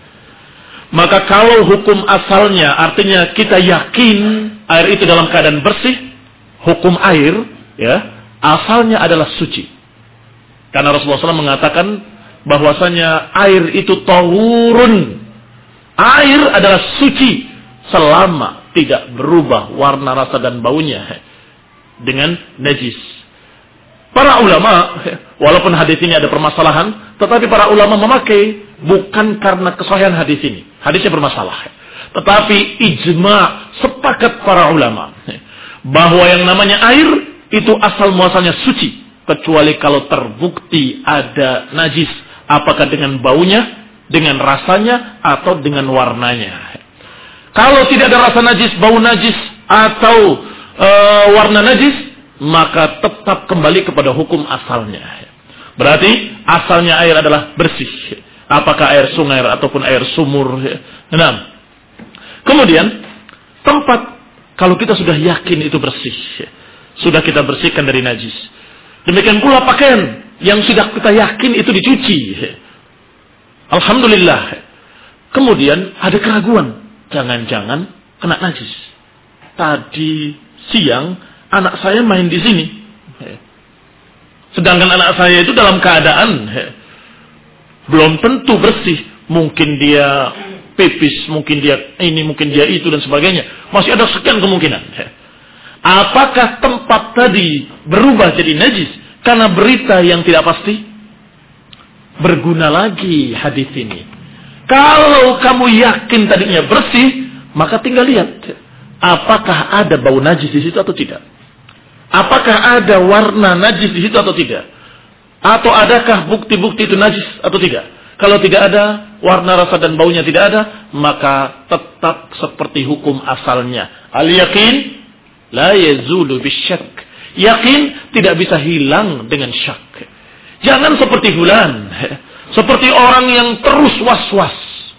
Maka kalau hukum asalnya, artinya kita yakin air itu dalam keadaan bersih, hukum air ya asalnya adalah suci. Karena Rasulullah shallallahu alaihi wasallam mengatakan bahwasanya air itu tahurun, air adalah suci selama tidak berubah warna, rasa dan baunya dengan najis. Para ulama, walaupun hadis ini ada permasalahan, tetapi para ulama memakai bukan karena kesahihan hadis ini. Hadisnya bermasalah. Tetapi ijma, sepakat para ulama bahwa yang namanya air itu asal muasalnya suci, kecuali kalau terbukti ada najis, apakah dengan baunya, dengan rasanya, atau dengan warnanya. Kalau tidak ada rasa najis, bau najis, atau e, warna najis, maka tetap kembali kepada hukum asalnya. Berarti asalnya air adalah bersih. Apakah air sungai ataupun air sumur. Nah, kemudian tempat, kalau kita sudah yakin itu bersih, sudah kita bersihkan dari najis. Demikian pula pakaian yang sudah kita yakin itu dicuci. Alhamdulillah. Kemudian ada keraguan, jangan-jangan kena najis. Tadi siang anak saya main di sini. Sedangkan anak saya itu dalam keadaan belum tentu bersih. Mungkin dia pipis, mungkin dia ini, mungkin dia itu dan sebagainya. Masih ada sekian kemungkinan. Apakah tempat tadi berubah jadi najis karena berita yang tidak pasti? Berguna lagi hadis ini. Kalau kamu yakin tadinya bersih, maka tinggal lihat apakah ada bau najis di situ atau tidak. Apakah ada warna najis di situ atau tidak? Atau adakah bukti-bukti itu najis atau tidak? Kalau tidak ada, warna, rasa dan baunya tidak ada, maka tetap seperti hukum asalnya. Al-yaqin la yazulu bisyak. Yakin tidak bisa hilang dengan syak. Jangan seperti fulan, seperti orang yang terus was-was.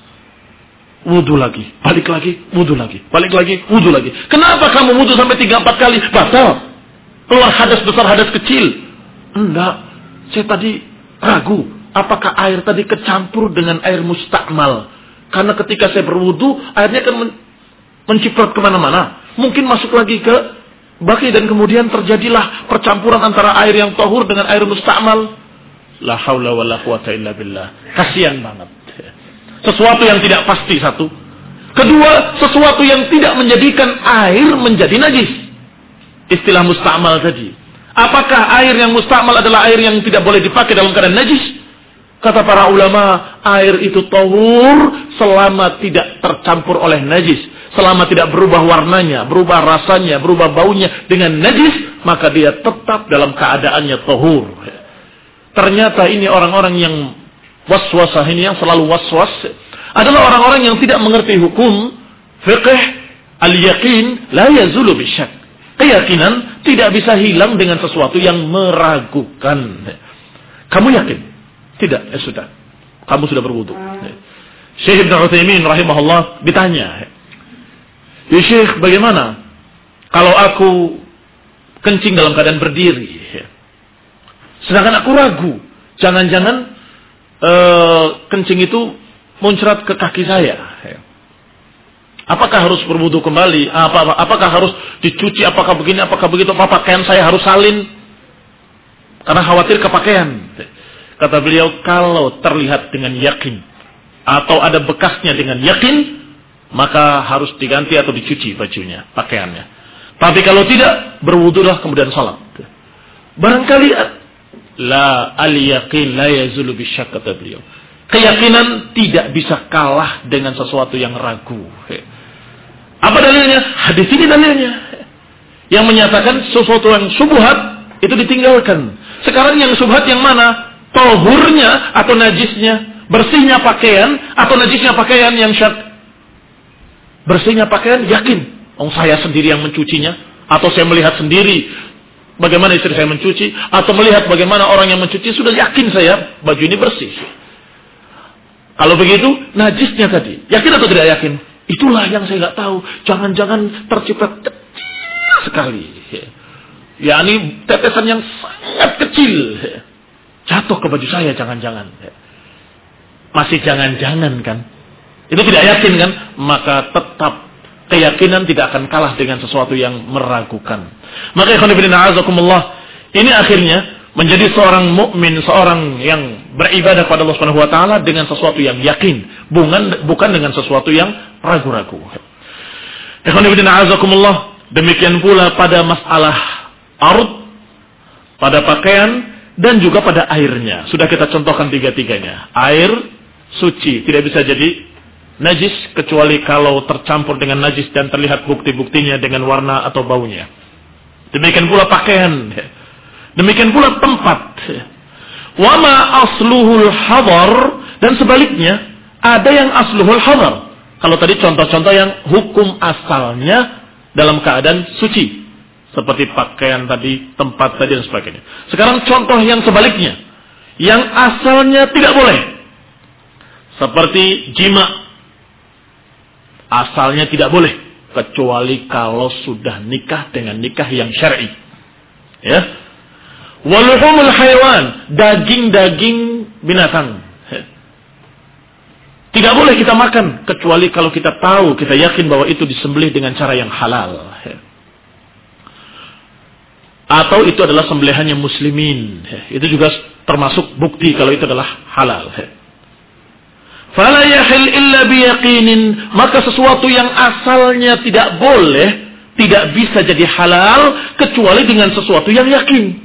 Wudu lagi, balik lagi, wudu lagi, balik lagi, wudu lagi. Kenapa kamu wudu sampai tiga empat kali? Batal. Keluar hadas besar, hadas kecil. Enggak. Saya tadi ragu. Apakah air tadi kecampur dengan air mustakmal. Karena ketika saya berwudu, airnya akan men- menciprot kemana-mana. Mungkin masuk lagi ke baki dan kemudian terjadilah percampuran antara air yang tahur dengan air mustakmal. La haula wa la quwata illa billah. Kasian banget. Sesuatu yang tidak pasti satu. Kedua, sesuatu yang tidak menjadikan air menjadi najis. Istilah mustakmal tadi. Apakah air yang mustakmal adalah air yang tidak boleh dipakai dalam keadaan najis? Kata para ulama, air itu tahur selama tidak tercampur oleh najis. Selama tidak berubah warnanya, berubah rasanya, berubah baunya dengan najis, maka dia tetap dalam keadaannya tahur. Ternyata ini orang-orang yang waswasah ini, yang selalu waswas, adalah orang-orang yang tidak mengerti hukum fiqh al-yaqin la yazulu bisyak. Keyakinan tidak bisa hilang dengan sesuatu yang meragukan. Kamu yakin? Tidak, ya sudah. Kamu sudah berwudu. Syekh Ibn Utsaimin rahimahullah ditanya, ya Syekh, bagaimana kalau aku kencing dalam keadaan berdiri? Sedangkan aku ragu, jangan-jangan uh, kencing itu muncrat ke kaki saya. Apakah harus berwudu kembali? Apa, apa, apakah harus dicuci? Apakah begini? Apakah begitu? Apa pakaian saya harus salin? Karena khawatir ke pakaian. Kata beliau, kalau terlihat dengan yakin atau ada bekasnya dengan yakin, maka harus diganti atau dicuci bajunya, pakaiannya. Tapi kalau tidak, berwudulah kemudian salat. Barangkali la al-yaqin la yazulu bisyak, kata beliau. Keyakinan tidak bisa kalah dengan sesuatu yang ragu. Apa dalilnya? Hadis ini dalilnya. Yang menyatakan sesuatu yang syubhat itu ditinggalkan. Sekarang yang syubhat yang mana? Tahurnya atau najisnya? Bersihnya pakaian atau najisnya pakaian yang syak? Bersihnya pakaian yakin. Oh, saya sendiri yang mencucinya. Atau saya melihat sendiri bagaimana istri saya mencuci. Atau melihat bagaimana orang yang mencuci. Sudah yakin saya baju ini bersih. Kalau begitu, najisnya tadi. Yakin atau tidak yakin? Itulah yang saya nggak tahu. Jangan-jangan terciprat kecil sekali. Ya, ini tetesan yang sangat kecil. Jatuh ke baju saya, jangan-jangan. Masih jangan-jangan kan? Itu tidak yakin kan? Maka tetap keyakinan tidak akan kalah dengan sesuatu yang meragukan. Maka ikhwan fillah azakumullah, ini akhirnya menjadi seorang mukmin, seorang yang beribadah kepada Allah Subhanahu wa taala dengan sesuatu yang yakin, bukan bukan dengan sesuatu yang ragu-ragu. Ikhwan fillah azakumullah, demikian pula pada masalah ard pada pakaian, dan juga pada airnya. Sudah kita contohkan tiga-tiganya. Air suci, tidak bisa jadi najis kecuali kalau tercampur dengan najis dan terlihat bukti-buktinya dengan warna atau baunya. Demikian pula pakaian. Demikian pula tempat. Wa ma asluhul hadar, dan sebaliknya ada yang asluhul hadar. Kalau tadi contoh-contoh yang hukum asalnya dalam keadaan suci, seperti pakaian tadi, tempat tadi dan sebagainya. Sekarang contoh yang sebaliknya, yang asalnya tidak boleh, seperti jima. Asalnya tidak boleh kecuali kalau sudah nikah dengan nikah yang syar'i. Ya. Waluhumul hayawan, daging-daging binatang. Tidak boleh kita makan kecuali kalau kita tahu, kita yakin bahwa itu disembelih dengan cara yang halal. Atau itu adalah sembelihannya muslimin. Itu juga termasuk bukti kalau itu adalah halal. Fala yahil illa biyaqinin, maka sesuatu yang asalnya tidak boleh tidak bisa jadi halal kecuali dengan sesuatu yang yakin.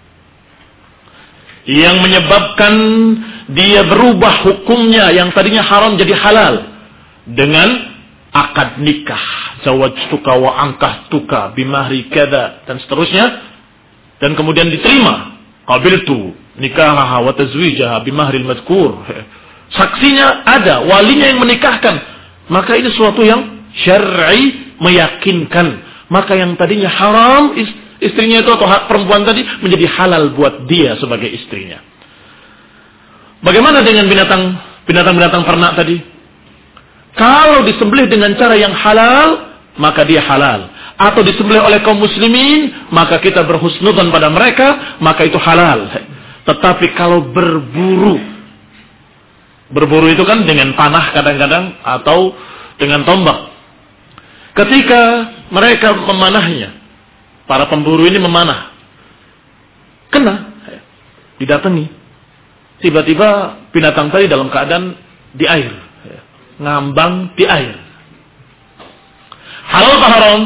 Yang menyebabkan dia berubah hukumnya yang tadinya haram jadi halal dengan akad nikah, zawajtuka wa ankahtuka bimahri kada dan seterusnya, dan kemudian diterima, qabiltu nikahaha wa tazwijaha bimahril madkur. Saksinya ada, walinya yang menikahkan, maka ini sesuatu yang syar'i, meyakinkan. Maka yang tadinya haram istrinya itu atau perempuan tadi menjadi halal buat dia sebagai istrinya. Bagaimana dengan binatang binatang-binatang ternak tadi? Kalau disembelih dengan cara yang halal, maka dia halal. Atau disembelih oleh kaum muslimin, maka kita berhusnudzon pada mereka, maka itu halal. Tetapi kalau berburu, berburu itu kan dengan panah kadang-kadang atau dengan tombak. Ketika mereka memanahnya, para pemburu ini memanah, kena, didatangi. Tiba-tiba binatang tadi dalam keadaan di air, ngambang di air. Halal atau haram?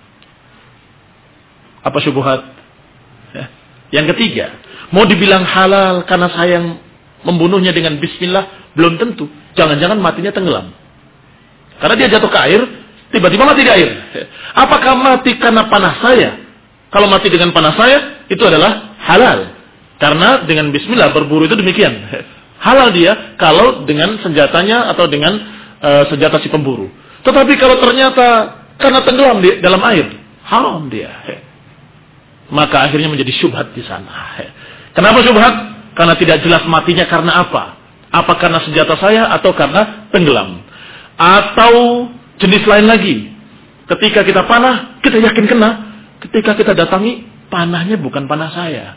Apa syubhat? Yang ketiga, mau dibilang halal karena saya yang membunuhnya dengan bismillah, belum tentu. Jangan-jangan matinya tenggelam. Karena dia jatuh ke air, tiba-tiba mati di air. Apakah mati karena panah saya? Kalau mati dengan panah saya, itu adalah halal. Karena dengan bismillah berburu itu demikian. Halal dia kalau dengan senjatanya atau dengan uh, senjata si pemburu. Tetapi kalau ternyata karena tenggelam di dalam air, haram dia. Maka akhirnya menjadi syubhat di sana. Kenapa syubhat? Karena tidak jelas matinya karena apa. Apa karena senjata saya atau karena tenggelam. Atau jenis lain lagi. Ketika kita panah, kita yakin kena. Ketika kita datangi, panahnya bukan panah saya.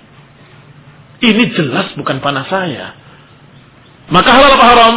Ini jelas bukan panah saya. Maka halal apa haram?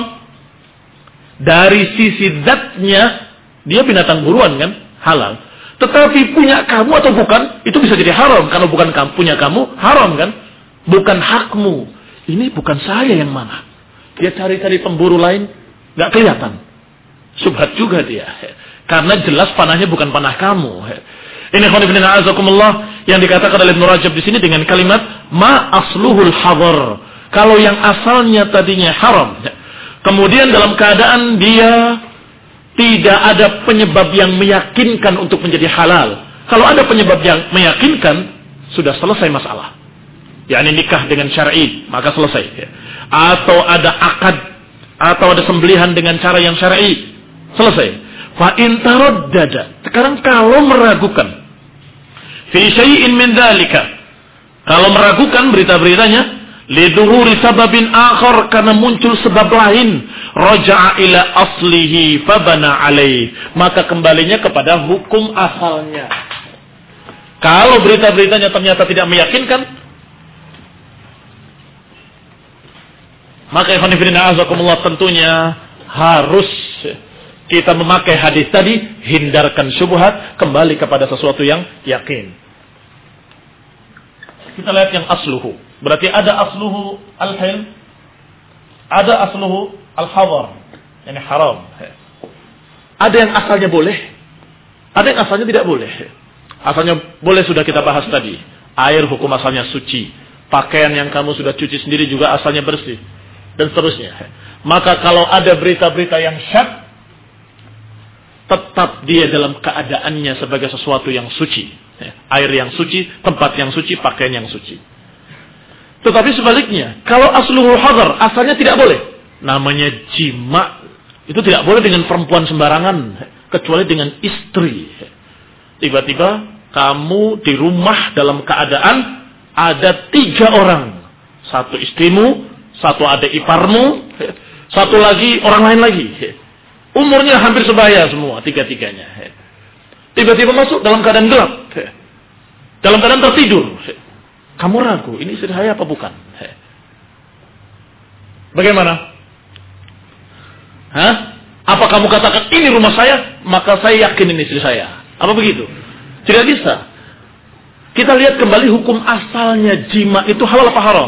Dari sisi zatnya, dia binatang buruan kan? Halal. Tetapi punya kamu atau bukan, itu bisa jadi haram. Karena bukan kamu, punya kamu, haram kan? Bukan hakmu. Ini bukan saya yang mana. Dia cari-cari pemburu lain, gak kelihatan. Subhat juga dia. Karena jelas panahnya bukan panah kamu. Ini khonibina azakumullah yang dikatakan oleh Ibnu Rajab di sini dengan kalimat ma asluhul hadar. Kalau yang asalnya tadinya haram, kemudian dalam keadaan dia tidak ada penyebab yang meyakinkan untuk menjadi halal. Kalau ada penyebab yang meyakinkan, sudah selesai masalah. yakni nikah dengan syar'i, maka selesai. Atau ada akad atau ada sembelihan dengan cara yang syar'i, selesai. Fa in taraddada. Sekarang kalau meragukan fi syai'in min dzalika, kalau meragukan berita-beritanya, liduhuri sababin akhar, karena muncul sebab lain, raja'a ila aslihi fabana alaih, maka kembalinya kepada hukum asalnya. Kalau berita-beritanya ternyata tidak meyakinkan, maka ikhwan fillah azakumullah, tentunya harus kita memakai hadis tadi, hindarkan syubhat, kembali kepada sesuatu yang yakin. Kita lihat yang asluhu. Berarti ada asluhu al-hil, ada asluhu al-hadar, yani haram. Ada yang asalnya boleh, ada yang asalnya tidak boleh. Asalnya boleh sudah kita bahas tadi. Air hukum asalnya suci. Pakaian yang kamu sudah cuci sendiri juga asalnya bersih. Dan seterusnya. Maka kalau ada berita-berita yang syak, tetap dia dalam keadaannya sebagai sesuatu yang suci. Air yang suci, tempat yang suci, pakaian yang suci. Tetapi sebaliknya, kalau asluhu hadar, asalnya tidak boleh. Namanya jima, itu tidak boleh dengan perempuan sembarangan, kecuali dengan istri. Tiba-tiba kamu di rumah dalam keadaan ada tiga orang. Satu istrimu, satu adik iparmu, satu lagi orang lain lagi. Umurnya hampir sebaya semua, tiga-tiganya. Tiba-tiba masuk dalam keadaan gelap. Dalam keadaan tertidur. Kamu ragu, ini istri saya apa bukan? Bagaimana? Hah? Apa kamu katakan ini rumah saya, maka saya yakin ini istri saya? Apa begitu? Tidak bisa. Kita lihat kembali hukum asalnya jima itu halal apa haram?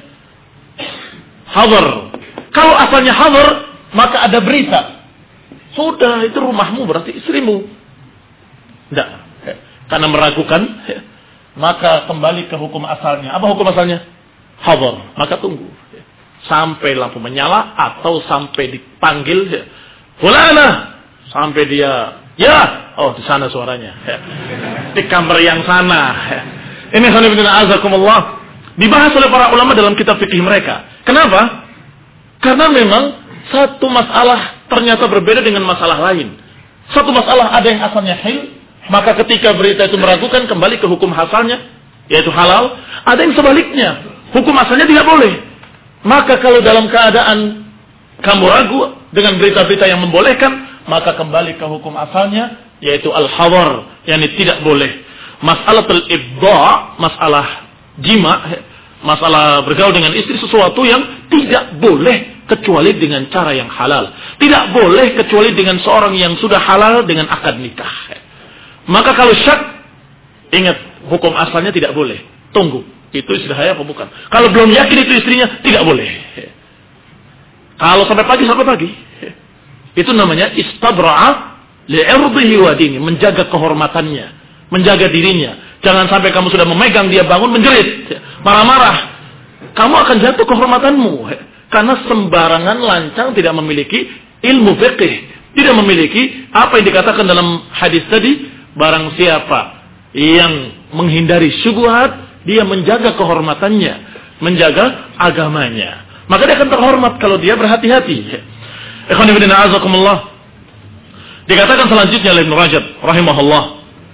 Hadar. Kalau asalnya hadar, maka ada berita. Sudah, itu rumahmu berarti istrimu. Tidak. Karena meragukan, maka kembali ke hukum asalnya. Apa hukum asalnya? Hadar. Maka tunggu. Sampai lampu menyala atau sampai dipanggil. Fulana. Sampai dia, ya. Oh, di sana suaranya. Di kamar yang sana. Ini khonibina azakumullah. Dibahas oleh para ulama dalam kitab fikih mereka. Kenapa? Karena memang satu masalah ternyata berbeda dengan masalah lain. Satu masalah ada yang asalnya hil, maka ketika berita itu meragukan kembali ke hukum asalnya, yaitu halal. Ada yang sebaliknya, hukum asalnya tidak boleh. Maka kalau dalam keadaan kamu ragu dengan berita-berita yang membolehkan, maka kembali ke hukum asalnya, yaitu al-hadar, yakni tidak boleh. Masalah al-ibda', masalah jima, masalah bergaul dengan istri, sesuatu yang tidak boleh kecuali dengan cara yang halal. Tidak boleh kecuali dengan seorang yang sudah halal dengan akad nikah. Maka kalau syak, ingat hukum asalnya tidak boleh. Tunggu, itu istri saya apa bukan? Kalau belum yakin itu istrinya, tidak boleh. Kalau sampai pagi, sampai pagi. Itu namanya istabra'a li'irdihi wa dini, menjaga kehormatannya, menjaga dirinya. Jangan sampai kamu sudah memegang dia bangun menjerit, marah-marah. Kamu akan jatuh kehormatanmu. Karena sembarangan lancang tidak memiliki ilmu fiqih, tidak memiliki apa yang dikatakan dalam hadis tadi, barang siapa yang menghindari syubhat, dia menjaga kehormatannya, menjaga agamanya. Maka dia akan terhormat kalau dia berhati-hati. Ikhwan fillah azakumullah. Dikatakan selanjutnya oleh Ibnu Rajab rahimahullah,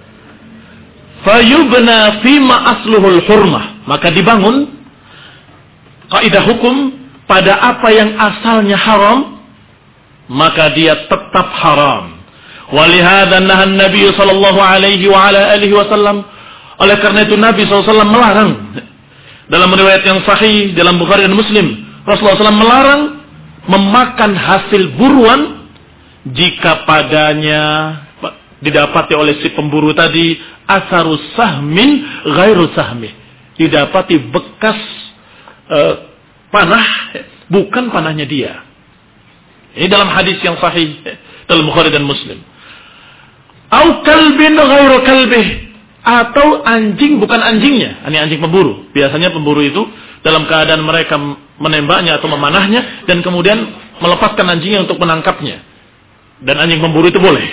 fayubna fima asluhul hurmah, maka dibangun kaidah hukum pada apa yang asalnya haram, maka dia tetap haram. Walihada nahan Nabi sallallahu alaihi wa ala alihi wasallam, oleh karena itu Nabi sallallahu alaihi wasallam melarang dalam riwayat yang sahih dalam Bukhari dan Muslim, Rasulullah sallallahu alaihi wasallam melarang memakan hasil buruan jika padanya didapati oleh si pemburu tadi asarus sahmin ghairu sahmi, didapati bekas uh, panah bukan panahnya dia. Ini dalam hadis yang sahih dalam Bukhari dan Muslim. Au kalbin ghairu kalbih, atau anjing bukan anjingnya. Ini anjing pemburu. Biasanya pemburu itu dalam keadaan mereka menembaknya atau memanahnya dan kemudian melepaskan anjingnya untuk menangkapnya. Dan anjing pemburu itu boleh.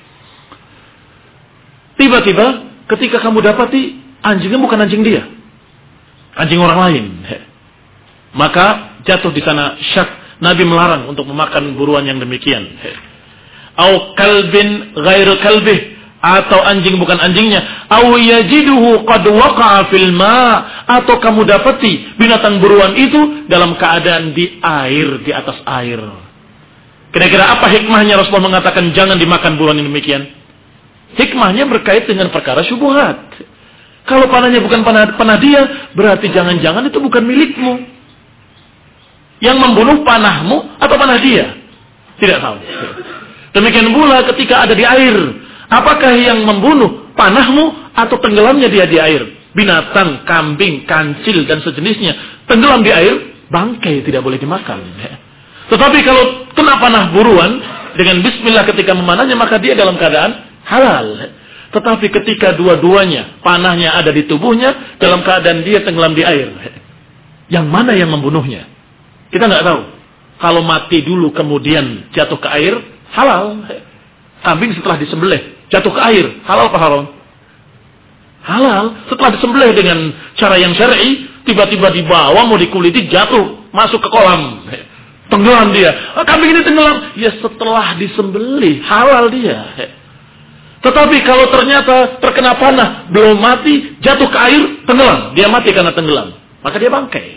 Tiba-tiba ketika kamu dapati anjingnya bukan anjing dia, anjing orang lain, maka jatuh di sana syak. Nabi melarang untuk memakan buruan yang demikian. Au kalbin ghairu kalbih, atau anjing bukan anjingnya. Au yajiduhu qad waqa'a fil ma', atau kamu dapati binatang buruan itu dalam keadaan di air, di atas air. Kira-kira apa hikmahnya Rasulullah mengatakan jangan dimakan buruan yang demikian? Hikmahnya berkait dengan perkara syubhat. Kalau panahnya bukan panah, panah dia, berarti jangan-jangan itu bukan milikmu. Yang membunuh panahmu atau panah dia? Tidak tahu. Demikian pula ketika ada di air, apakah yang membunuh panahmu atau tenggelamnya dia di air? Binatang, kambing, kancil dan sejenisnya tenggelam di air, bangkai tidak boleh dimakan. Tetapi kalau kena panah buruan dengan bismillah ketika memanahnya, maka dia dalam keadaan halal. Tetapi ketika dua-duanya, panahnya ada di tubuhnya, dalam keadaan dia tenggelam di air, yang mana yang membunuhnya? Kita nggak tahu. Kalau mati dulu kemudian jatuh ke air, halal. Kambing setelah disembelih jatuh ke air, halal apa haram? Halal. Setelah disembelih dengan cara yang syar'i, tiba-tiba dibawa mau dikuliti, jatuh masuk ke kolam, tenggelam dia. Ah, kambing ini tenggelam. Ya setelah disembelih, halal dia. Tetapi kalau ternyata terkena panah, belum mati, jatuh ke air, tenggelam. Dia mati karena tenggelam. Maka dia bangkai.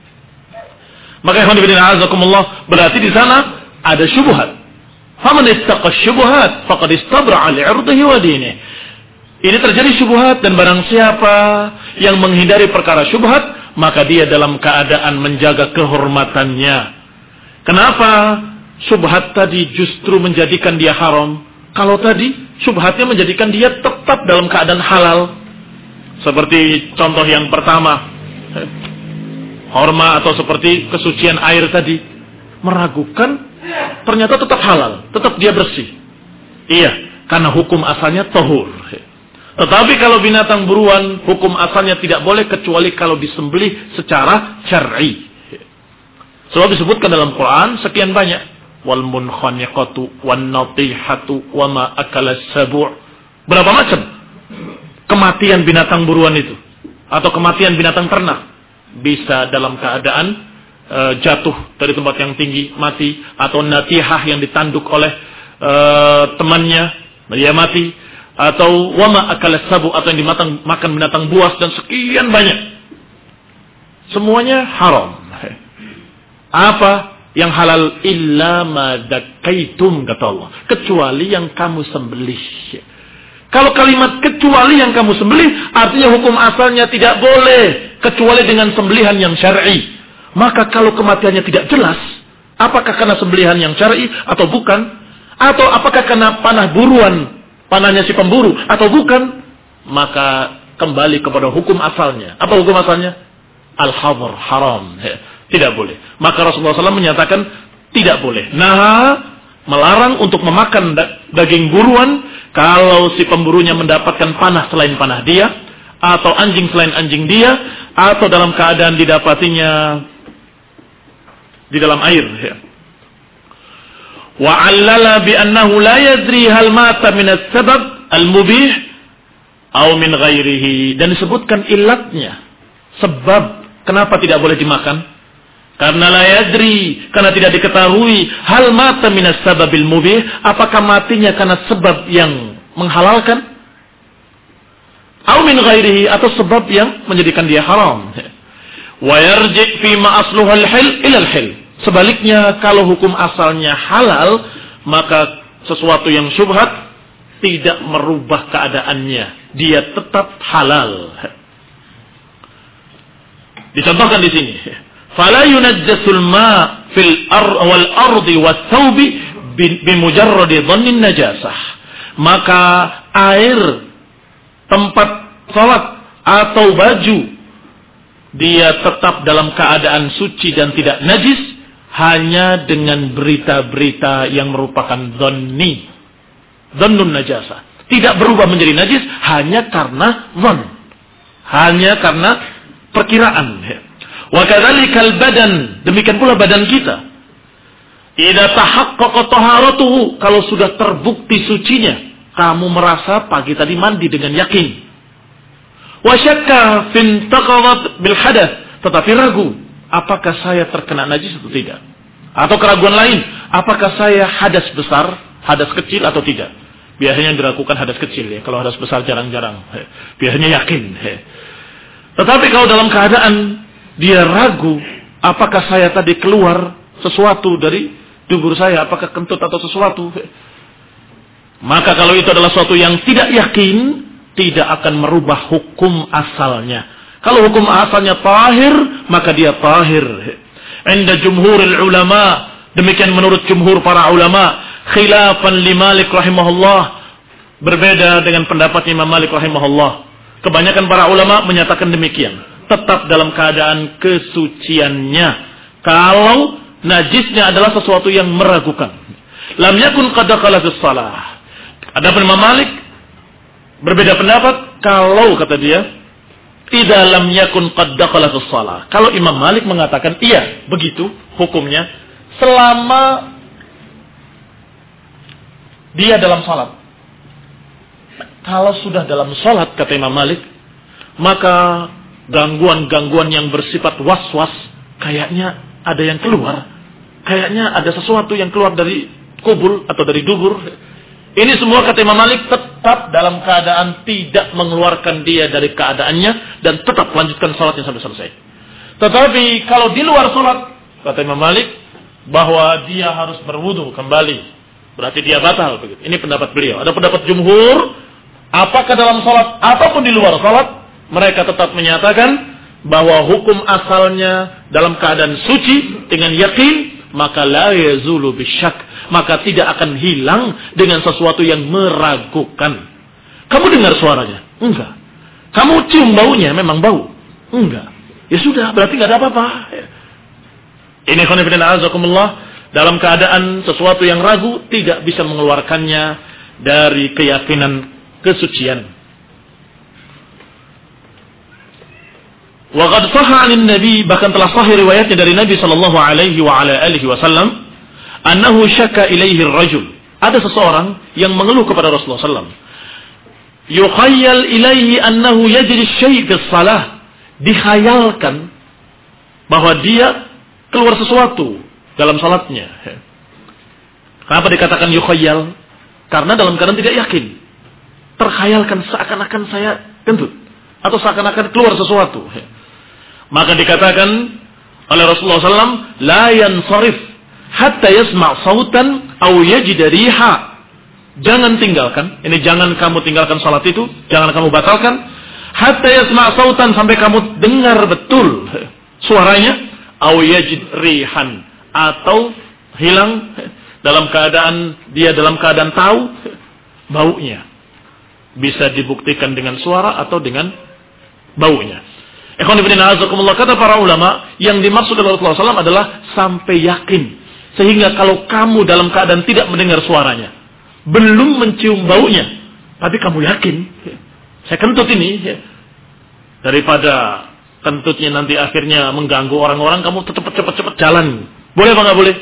Maka ikhwan fillah azakumullah, berarti di sana ada syubhat. Faman ittaqa syubhat faqad istabra'a li'irdihi wa dinihi. Ini terjadi syubhat, dan barang siapa yang menghindari perkara syubhat, maka dia dalam keadaan menjaga kehormatannya. Kenapa syubhat tadi justru menjadikan dia haram? Kalau tadi syubhatnya menjadikan dia tetap dalam keadaan halal. Seperti contoh yang pertama, horma atau seperti kesucian air tadi, meragukan, ternyata tetap halal, tetap dia bersih. Iya, karena hukum asalnya tahur. Tetapi kalau binatang buruan, hukum asalnya tidak boleh kecuali kalau disembelih secara syar'i. Sebab disebutkan dalam Quran sekian banyak. Wal munkhaniqatu wan natihatu wa ma akala sabu'. Berapa macam kematian binatang buruan itu, atau kematian binatang ternak? Bisa dalam keadaan e, jatuh dari tempat yang tinggi, mati, atau natihah yang ditanduk oleh e, temannya, dia mati, atau wama akala sabu, atau yang dimakan makan binatang buas, dan sekian banyak. Semuanya haram. Apa yang halal? Illa ma dzakaitum, kata Allah, kecuali yang kamu sembelih. Kalau kalimat kecuali yang kamu sembelih, artinya hukum asalnya tidak boleh kecuali dengan sembelihan yang syar'i. Maka kalau kematiannya tidak jelas, apakah karena sembelihan yang syar'i atau bukan, atau apakah karena panah buruan, panahnya si pemburu atau bukan, maka kembali kepada hukum asalnya. Apa hukum asalnya? Al-hadr, haram. Tidak boleh. Maka Rasulullah shallallahu alaihi wasallam menyatakan tidak boleh. Nah, melarang untuk memakan daging buruan kalau si pemburunya mendapatkan panah selain panah dia, atau anjing selain anjing dia, atau dalam keadaan didapatinya di dalam air. Wa 'allala bi annahu la yadri hal mata min as-sabab al-mubih aw min ghairihi. Dan disebutkan ilatnya, sebab kenapa tidak boleh dimakan. Karena la yadri, karena tidak diketahui, hal mata minas sababil mubih, apakah matinya karena sebab yang menghalalkan, atau min ghairihi, atau sebab yang menjadikan dia haram. Wa yarji' fi ma asluhu al-hil ila al-hil. Sebaliknya, kalau hukum asalnya halal, maka sesuatu yang syubhat tidak merubah keadaannya, dia tetap halal. Dicontohkan di sini. Fala yunajjasul ma fil ar wal ardi was thawbi bimujarradi dhannin najasah. Maka air, tempat salat atau baju, dia tetap dalam keadaan suci dan tidak najis hanya dengan berita-berita yang merupakan dhanni, dhannun najasah. Tidak berubah menjadi najis hanya karena dhann, hanya karena perkiraan. Wa kadzalikal badan, demikian pula badan kita. Idza tahaqqaqa taharatuhu, kalau sudah terbukti sucinya, kamu merasa pagi tadi mandi dengan yakin. Wa syakka fintaqadat bil hadath, tetapi ragu, apakah saya terkena najis atau tidak? Atau keraguan lain, apakah saya hadas besar, hadas kecil atau tidak? Biasanya diragukan hadas kecil ya, kalau hadas besar jarang-jarang. Biasanya yakin. Tetapi kalau dalam keadaan dia ragu, apakah saya tadi keluar sesuatu dari dubur saya, apakah kentut atau sesuatu, maka kalau itu adalah sesuatu yang tidak yakin, tidak akan merubah hukum asalnya. Kalau hukum asalnya tahir, maka dia tahir. Inda jumhuril ulama, demikian menurut jumhur para ulama, khilafan li Malik rahimahullah, berbeda dengan pendapat Imam Malik rahimahullah. Kebanyakan para ulama menyatakan demikian, tetap dalam keadaan kesuciannya kalau najisnya adalah sesuatu yang meragukan. Lam yakun qad dakhala fis shalah. Adapun Imam Malik Berbeda pendapat kalau kata dia, idza lam yakun qad dakhala fis shalah. Kalau Imam Malik mengatakan iya, begitu hukumnya selama dia dalam salat. Kalau sudah dalam salat kata Imam Malik, maka gangguan-gangguan yang bersifat was-was, kayaknya ada yang keluar, kayaknya ada sesuatu yang keluar dari kubul atau dari dubur. Ini semua kata Imam Malik tetap dalam keadaan tidak mengeluarkan dia dari keadaannya dan tetap lanjutkan salatnya sampai selesai. Tetapi kalau di luar salat, kata Imam Malik, bahwa dia harus berwudu kembali, berarti dia batal. Begitu. Ini pendapat beliau. Ada pendapat jumhur, apakah dalam salat ataupun di luar salat, mereka tetap menyatakan bahwa hukum asalnya dalam keadaan suci dengan yakin, maka la yazulu bisyak, maka tidak akan hilang dengan sesuatu yang meragukan. Kamu dengar suaranya? Enggak. Kamu cium baunya? Memang bau? Enggak. Ya sudah, berarti enggak ada apa-apa. Ini khonifidina azakumullah, dalam keadaan sesuatu yang ragu tidak bisa mengeluarkannya dari keyakinan kesucian. Wa qad sahha 'an Nabi, bahkan telah sahih riwayatnya dari Nabi sallallahu alaihi wa ala alihi wasallam, annahu syaka ilaihi ar-rajul. Ada seseorang yang mengeluh kepada Rasulullah sallallahu alaihi wasallam. Yukhayyal ilaihi annahu yajri syai' fi shalah. Dikhayalkan bahwa dia keluar sesuatu dalam salatnya. Kenapa dikatakan yukhayyal? Karena dalam keadaan tidak yakin. Terkhayalkan seakan-akan saya kentut atau seakan-akan keluar sesuatu. Maka dikatakan oleh Rasulullah sallallahu alaihi wasallam, la yansarif hatta yasma' sautan aw yajid riha. Jangan tinggalkan, ini jangan kamu tinggalkan salat itu, jangan kamu batalkan, hatta yasma' sautan, sampai kamu dengar betul suaranya, aw yajid rihan, atau hilang dalam keadaan dia dalam keadaan tahu baunya. Bisa dibuktikan dengan suara atau dengan baunya. Ikhwan fillah azakumullah, kata para ulama, yang dimaksud oleh Rasulullah sallallahu alaihi wasallam adalah sampai yakin. Sehingga kalau kamu dalam keadaan tidak mendengar suaranya, belum mencium baunya, tapi kamu yakin, saya kentut ini, daripada kentutnya nanti akhirnya mengganggu orang-orang, kamu tetap cepat-cepat jalan. Boleh apa nggak boleh?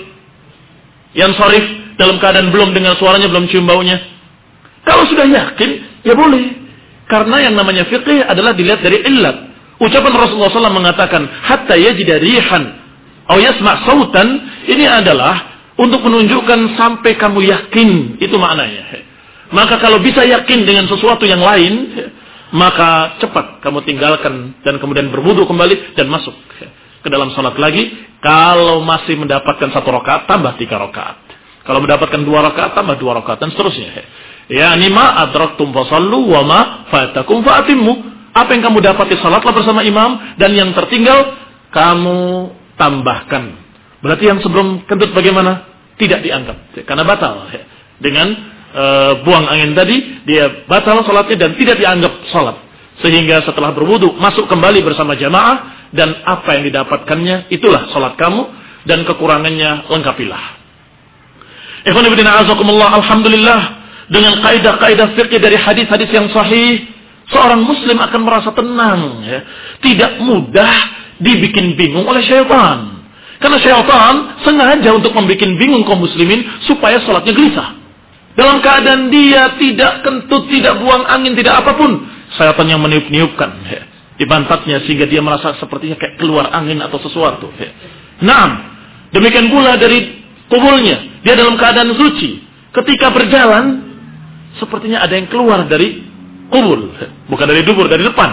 Yang sharif dalam keadaan belum dengar suaranya, belum cium baunya. Kalau sudah yakin, ya boleh. Karena yang namanya fiqih adalah dilihat dari illat. Ucapan Rasulullah sallallahu alaihi wasallam mengatakan, hatta yajida rihan, atau yasma' sautan, ini adalah untuk menunjukkan sampai kamu yakin. Itu maknanya. Maka kalau bisa yakin dengan sesuatu yang lain, maka cepat kamu tinggalkan dan kemudian berwudu kembali dan masuk ke dalam salat lagi. Kalau masih mendapatkan satu rakaat, tambah tiga rakaat. Kalau mendapatkan dua rakaat, tambah dua rakaat, dan seterusnya. Ya, nima adraktum fasallu wa ma fatakum fa'atimmu. Apa yang kamu dapati salatlah bersama imam, dan yang tertinggal kamu tambahkan. Berarti yang sebelum kentut bagaimana? Tidak dianggap, karena batal. Dengan e, buang angin tadi, dia batal salatnya dan tidak dianggap salat. Sehingga setelah berwudu masuk kembali bersama jamaah, dan apa yang didapatkannya itulah salat kamu, dan kekurangannya lengkapilah. Ikhwan fillah azakumullah, alhamdulillah, dengan kaidah-kaidah fikih dari hadis-hadis yang sahih, seorang muslim akan merasa tenang, ya. Tidak mudah dibikin bingung oleh syaitan. Karena syaitan sengaja untuk membuat bingung kaum muslimin supaya salatnya gelisah. Dalam keadaan dia tidak kentut, tidak buang angin, tidak apapun, syaitan yang meniup-niupkan, ya, di pantatnya sehingga dia merasa sepertinya kayak keluar angin atau sesuatu. Ya. Naam, demikian pula dari kubulnya, dia dalam keadaan suci. Ketika berjalan, sepertinya ada yang keluar dari kubul, bukan dari dubur, dari depan.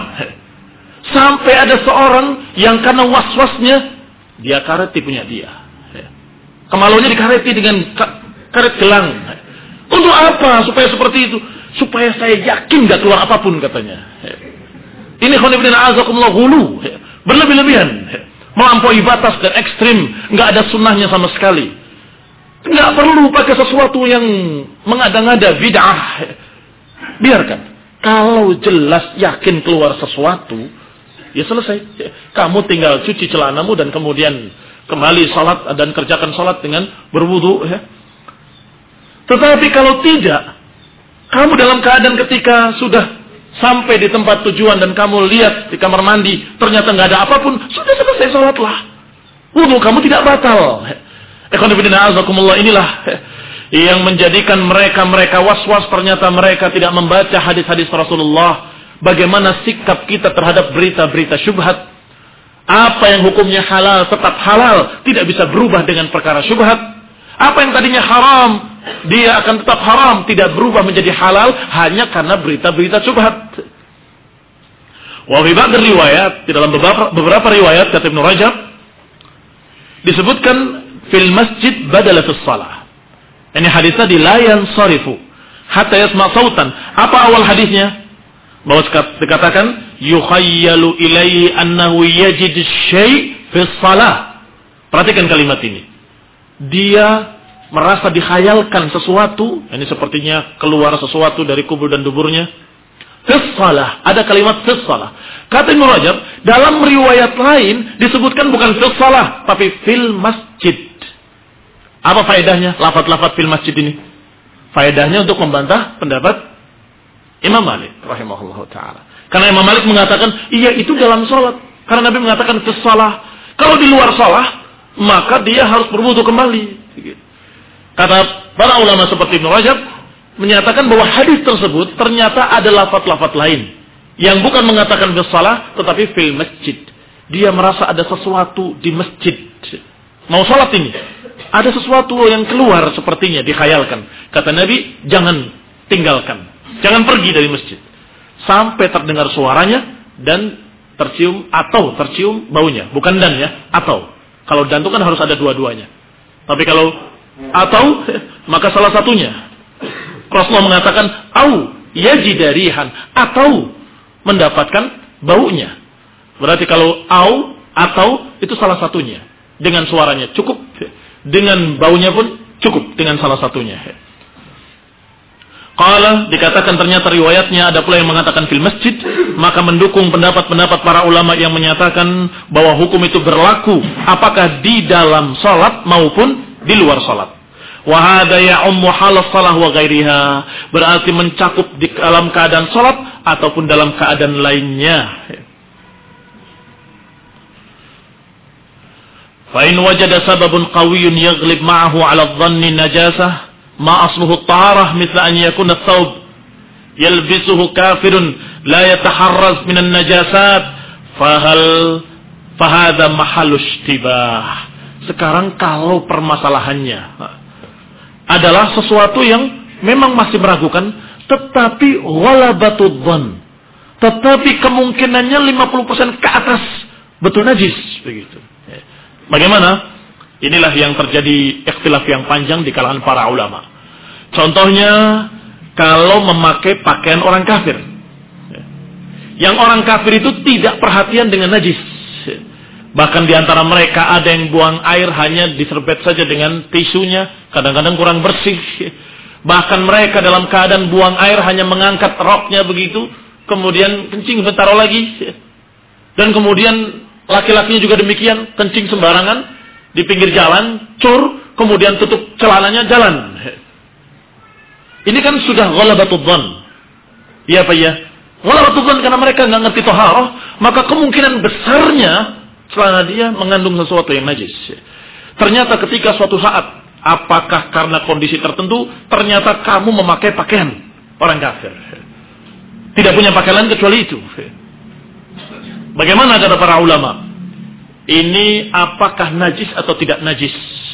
Sampai ada seorang yang karena was-wasnya, dia kareti punya dia. Kemaluannya dikareti dengan karet gelang. Untuk apa? Supaya seperti itu. Supaya saya yakin gak keluar apapun, katanya. Ini khonifidina azakumullah hulu. Berlebih-lebihan. Melampaui batas dan ekstrim. Gak ada sunnahnya sama sekali. Gak perlu pakai sesuatu yang mengada-ngada, bid'ah. Biarkan. Kalau jelas yakin keluar sesuatu, ya selesai. Kamu tinggal cuci celanamu dan kemudian kembali salat dan kerjakan salat dengan berwudu. Ya. Tetapi kalau tidak, kamu dalam keadaan ketika sudah Sampai di tempat tujuan dan kamu lihat di kamar mandi, ternyata nggak ada apapun, sudah selesai sholatlah. Wudu kamu tidak batal. Ikhwan fillah azakumullah, inilah yang menjadikan mereka-mereka was-was, ternyata mereka tidak membaca hadis-hadis Rasulullah. Bagaimana sikap kita terhadap berita-berita syubhat. Apa yang hukumnya halal tetap halal, tidak bisa berubah dengan perkara syubhat. Apa yang tadinya haram, dia akan tetap haram, tidak berubah menjadi halal hanya karena berita-berita syubhat. Wa fi ba'd riwayat, di dalam beberapa, beberapa riwayat kata Ibnu Rajab disebutkan fil masjid badala fis shalah. Ini hadisnya di la yansarifu hatta yasma' sautan. Apa awal hadisnya? Bahwa dikatakan yukhayyalu ilaihi annahu yajid syai' fis shalah. Perhatikan kalimat ini. Dia merasa dikhayalkan sesuatu, ini sepertinya keluar sesuatu dari kubur dan duburnya. Fis shalah, ada kalimat fis shalah. Kata Ibnu Rajab, dalam riwayat lain disebutkan bukan fis shalah, tapi fil masjid. Apa faedahnya lafaz-lafaz fil masjid ini? Faedahnya untuk membantah pendapat Imam Malik rahimahullah taala. Karena Imam Malik mengatakan, iya itu dalam salat. Karena Nabi mengatakan fis shalah. Kalau di luar salat, maka dia harus berwudu kembali. Kata para ulama seperti Ibnu Rajab menyatakan bahwa hadis tersebut ternyata ada lafaz-lafaz lain yang bukan mengatakan fis shalah tetapi fil masjid. Dia merasa ada sesuatu di masjid. Mau salat ini, ada sesuatu yang keluar sepertinya dikhayalkan. Kata Nabi, jangan tinggalkan, jangan pergi dari masjid sampai terdengar suaranya dan tercium atau tercium baunya, bukan dan ya, atau. Kalau dan itu kan harus ada dua-duanya. Tapi kalau atau maka salah satunya. Rasulullah mengatakan au yajidarihan, atau mendapatkan baunya. Berarti kalau au atau itu salah satunya. Dengan suaranya cukup, dengan baunya pun cukup dengan salah satunya. Qala, dikatakan ternyata riwayatnya ada pula yang mengatakan fil masjid, maka mendukung pendapat-pendapat para ulama yang menyatakan bahwa hukum itu berlaku apakah di dalam salat maupun di luar salat. Wa hadza ya'ummu halas shalah wa ghairiha, berarti mencakup di dalam keadaan salat ataupun dalam keadaan lainnya. Fa in wajada sababun qawiyyun yaghlib ma'ahu 'ala adh-dhanni najasah ma asluhu at-taharah mithla an yakuna ath-thawb yalbisuhu kafirun la yataharraz min an-najasat fahal fahadha mahallu ishtibah. Sekarang kalau permasalahannya adalah sesuatu yang memang masih meragukan tetapi ghalabatud dhann, tetapi kemungkinannya lima puluh persen ke atas betul najis begitu. Bagaimana? Inilah yang terjadi ikhtilaf yang panjang di kalangan para ulama. Contohnya, kalau memakai pakaian orang kafir. Yang orang kafir itu tidak perhatian dengan najis. Bahkan di antara mereka ada yang buang air hanya diserbet saja dengan tisunya. Kadang-kadang kurang bersih. Bahkan mereka dalam keadaan buang air hanya mengangkat roknya begitu. Kemudian kencing bentar lagi. Dan kemudian laki-lakinya juga demikian. Kencing sembarangan di pinggir jalan, cur, kemudian tutup celananya, jalan. Ini kan sudah ghalabatud dhann. Iya apa ya? Ghalabatud dhann karena mereka nggak ngerti thaharah, maka kemungkinan besarnya celana dia mengandung sesuatu yang najis. Ternyata ketika suatu saat, apakah karena kondisi tertentu, ternyata kamu memakai pakaian orang kafir. Tidak punya pakaian lain kecuali itu. Bagaimana kata para ulama? Ini apakah najis atau tidak najis?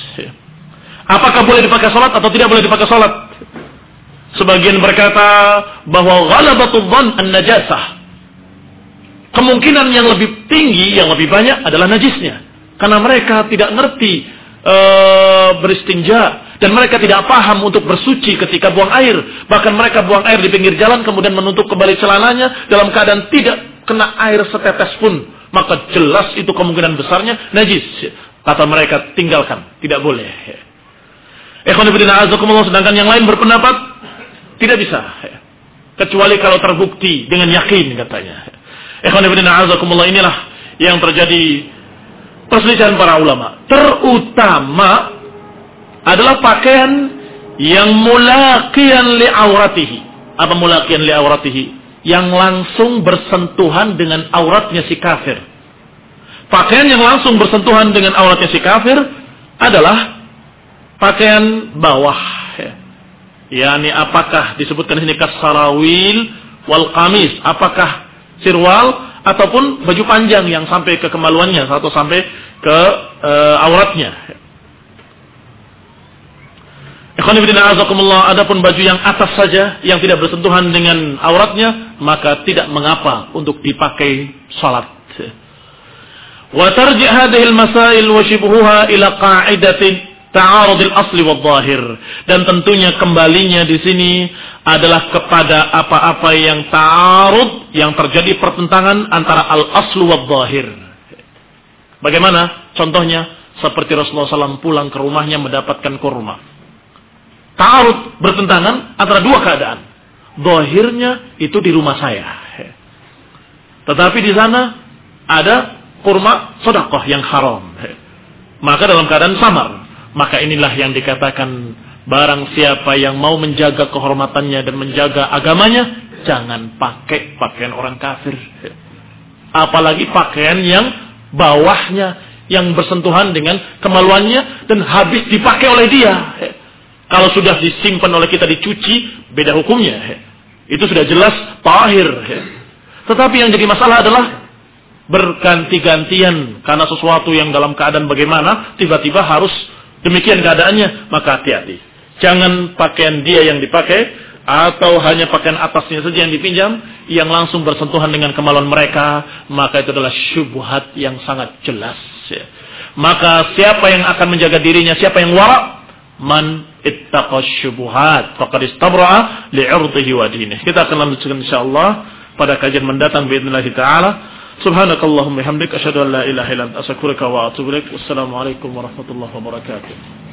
Apakah boleh dipakai salat atau tidak boleh dipakai salat? Sebagian berkata bahwa ghalabatul dhann an-najasah. Kemungkinan yang lebih tinggi, yang lebih banyak adalah najisnya. Karena mereka tidak ngerti uh, beristinja dan mereka tidak paham untuk bersuci ketika buang air. Bahkan mereka buang air di pinggir jalan kemudian menutup kembali celananya dalam keadaan tidak kena air setetes pun. Maka jelas itu kemungkinan besarnya najis. Kata mereka, tinggalkan, tidak boleh. Ikhwan fillah azakumullah, sedangkan yang lain berpendapat tidak bisa. Kecuali kalau terbukti dengan yakin katanya. Ikhwan fillah azakumullah, inilah yang terjadi perselisihan para ulama. Terutama adalah pakaian yang mulaqiyan li auratihi. Apa mulaqiyan li auratihi? yang langsung bersentuhan dengan auratnya si kafir. Pakaian yang langsung bersentuhan dengan auratnya si kafir adalah pakaian bawah. Yani apakah disebutkan di sini kasarawil wal qamis, apakah sirwal ataupun baju panjang yang sampai ke kemaluannya atau sampai ke e, auratnya. Ikhwan fillah azakumullah, adapun baju yang atas saja yang tidak bersentuhan dengan auratnya maka tidak mengapa untuk dipakai salat. Wa tarji' hadhihi al-masail wa shibhuha ila qa'idatin ta'arud al-asli wal-zahir, dan tentunya kembalinya di sini adalah kepada apa-apa yang ta'arud, yang terjadi pertentangan antara al-aslu wal-zahir. Bagaimana contohnya? Seperti Rasulullah shallallahu alaihi wasallam pulang ke rumahnya mendapatkan kurma. Ta'arud, bertentangan antara dua keadaan. Zahirnya itu di rumah saya, tetapi di sana ada kurma sedekah yang haram. Maka dalam keadaan samar, maka inilah yang dikatakan barang siapa yang mau menjaga kehormatannya dan menjaga agamanya, jangan pakai pakaian orang kafir. Apalagi pakaian yang bawahnya yang bersentuhan dengan kemaluannya dan habis dipakai oleh dia. Kalau sudah disimpan oleh kita dicuci, beda hukumnya. Itu sudah jelas tahir. Tetapi yang jadi masalah adalah berganti-gantian karena sesuatu yang dalam keadaan bagaimana tiba-tiba harus demikian keadaannya, maka hati-hati. Jangan pakaian dia yang dipakai atau hanya pakaian atasnya saja yang dipinjam yang langsung bersentuhan dengan kemaluan mereka, maka itu adalah syubhat yang sangat jelas. Maka siapa yang akan menjaga dirinya, siapa yang wara', man ittaqa syubuhat faqad istabra'a li'irdihi wa dinihi. Kita akan lanjutkan insyaallah pada kajian mendatang باذنillah taala. Subhanakallahumma hamdika asyhadu an la ilaha illa anta astaghfiruka wa atubu ilaik. Wassalamu alaikum warahmatullahi wabarakatuh.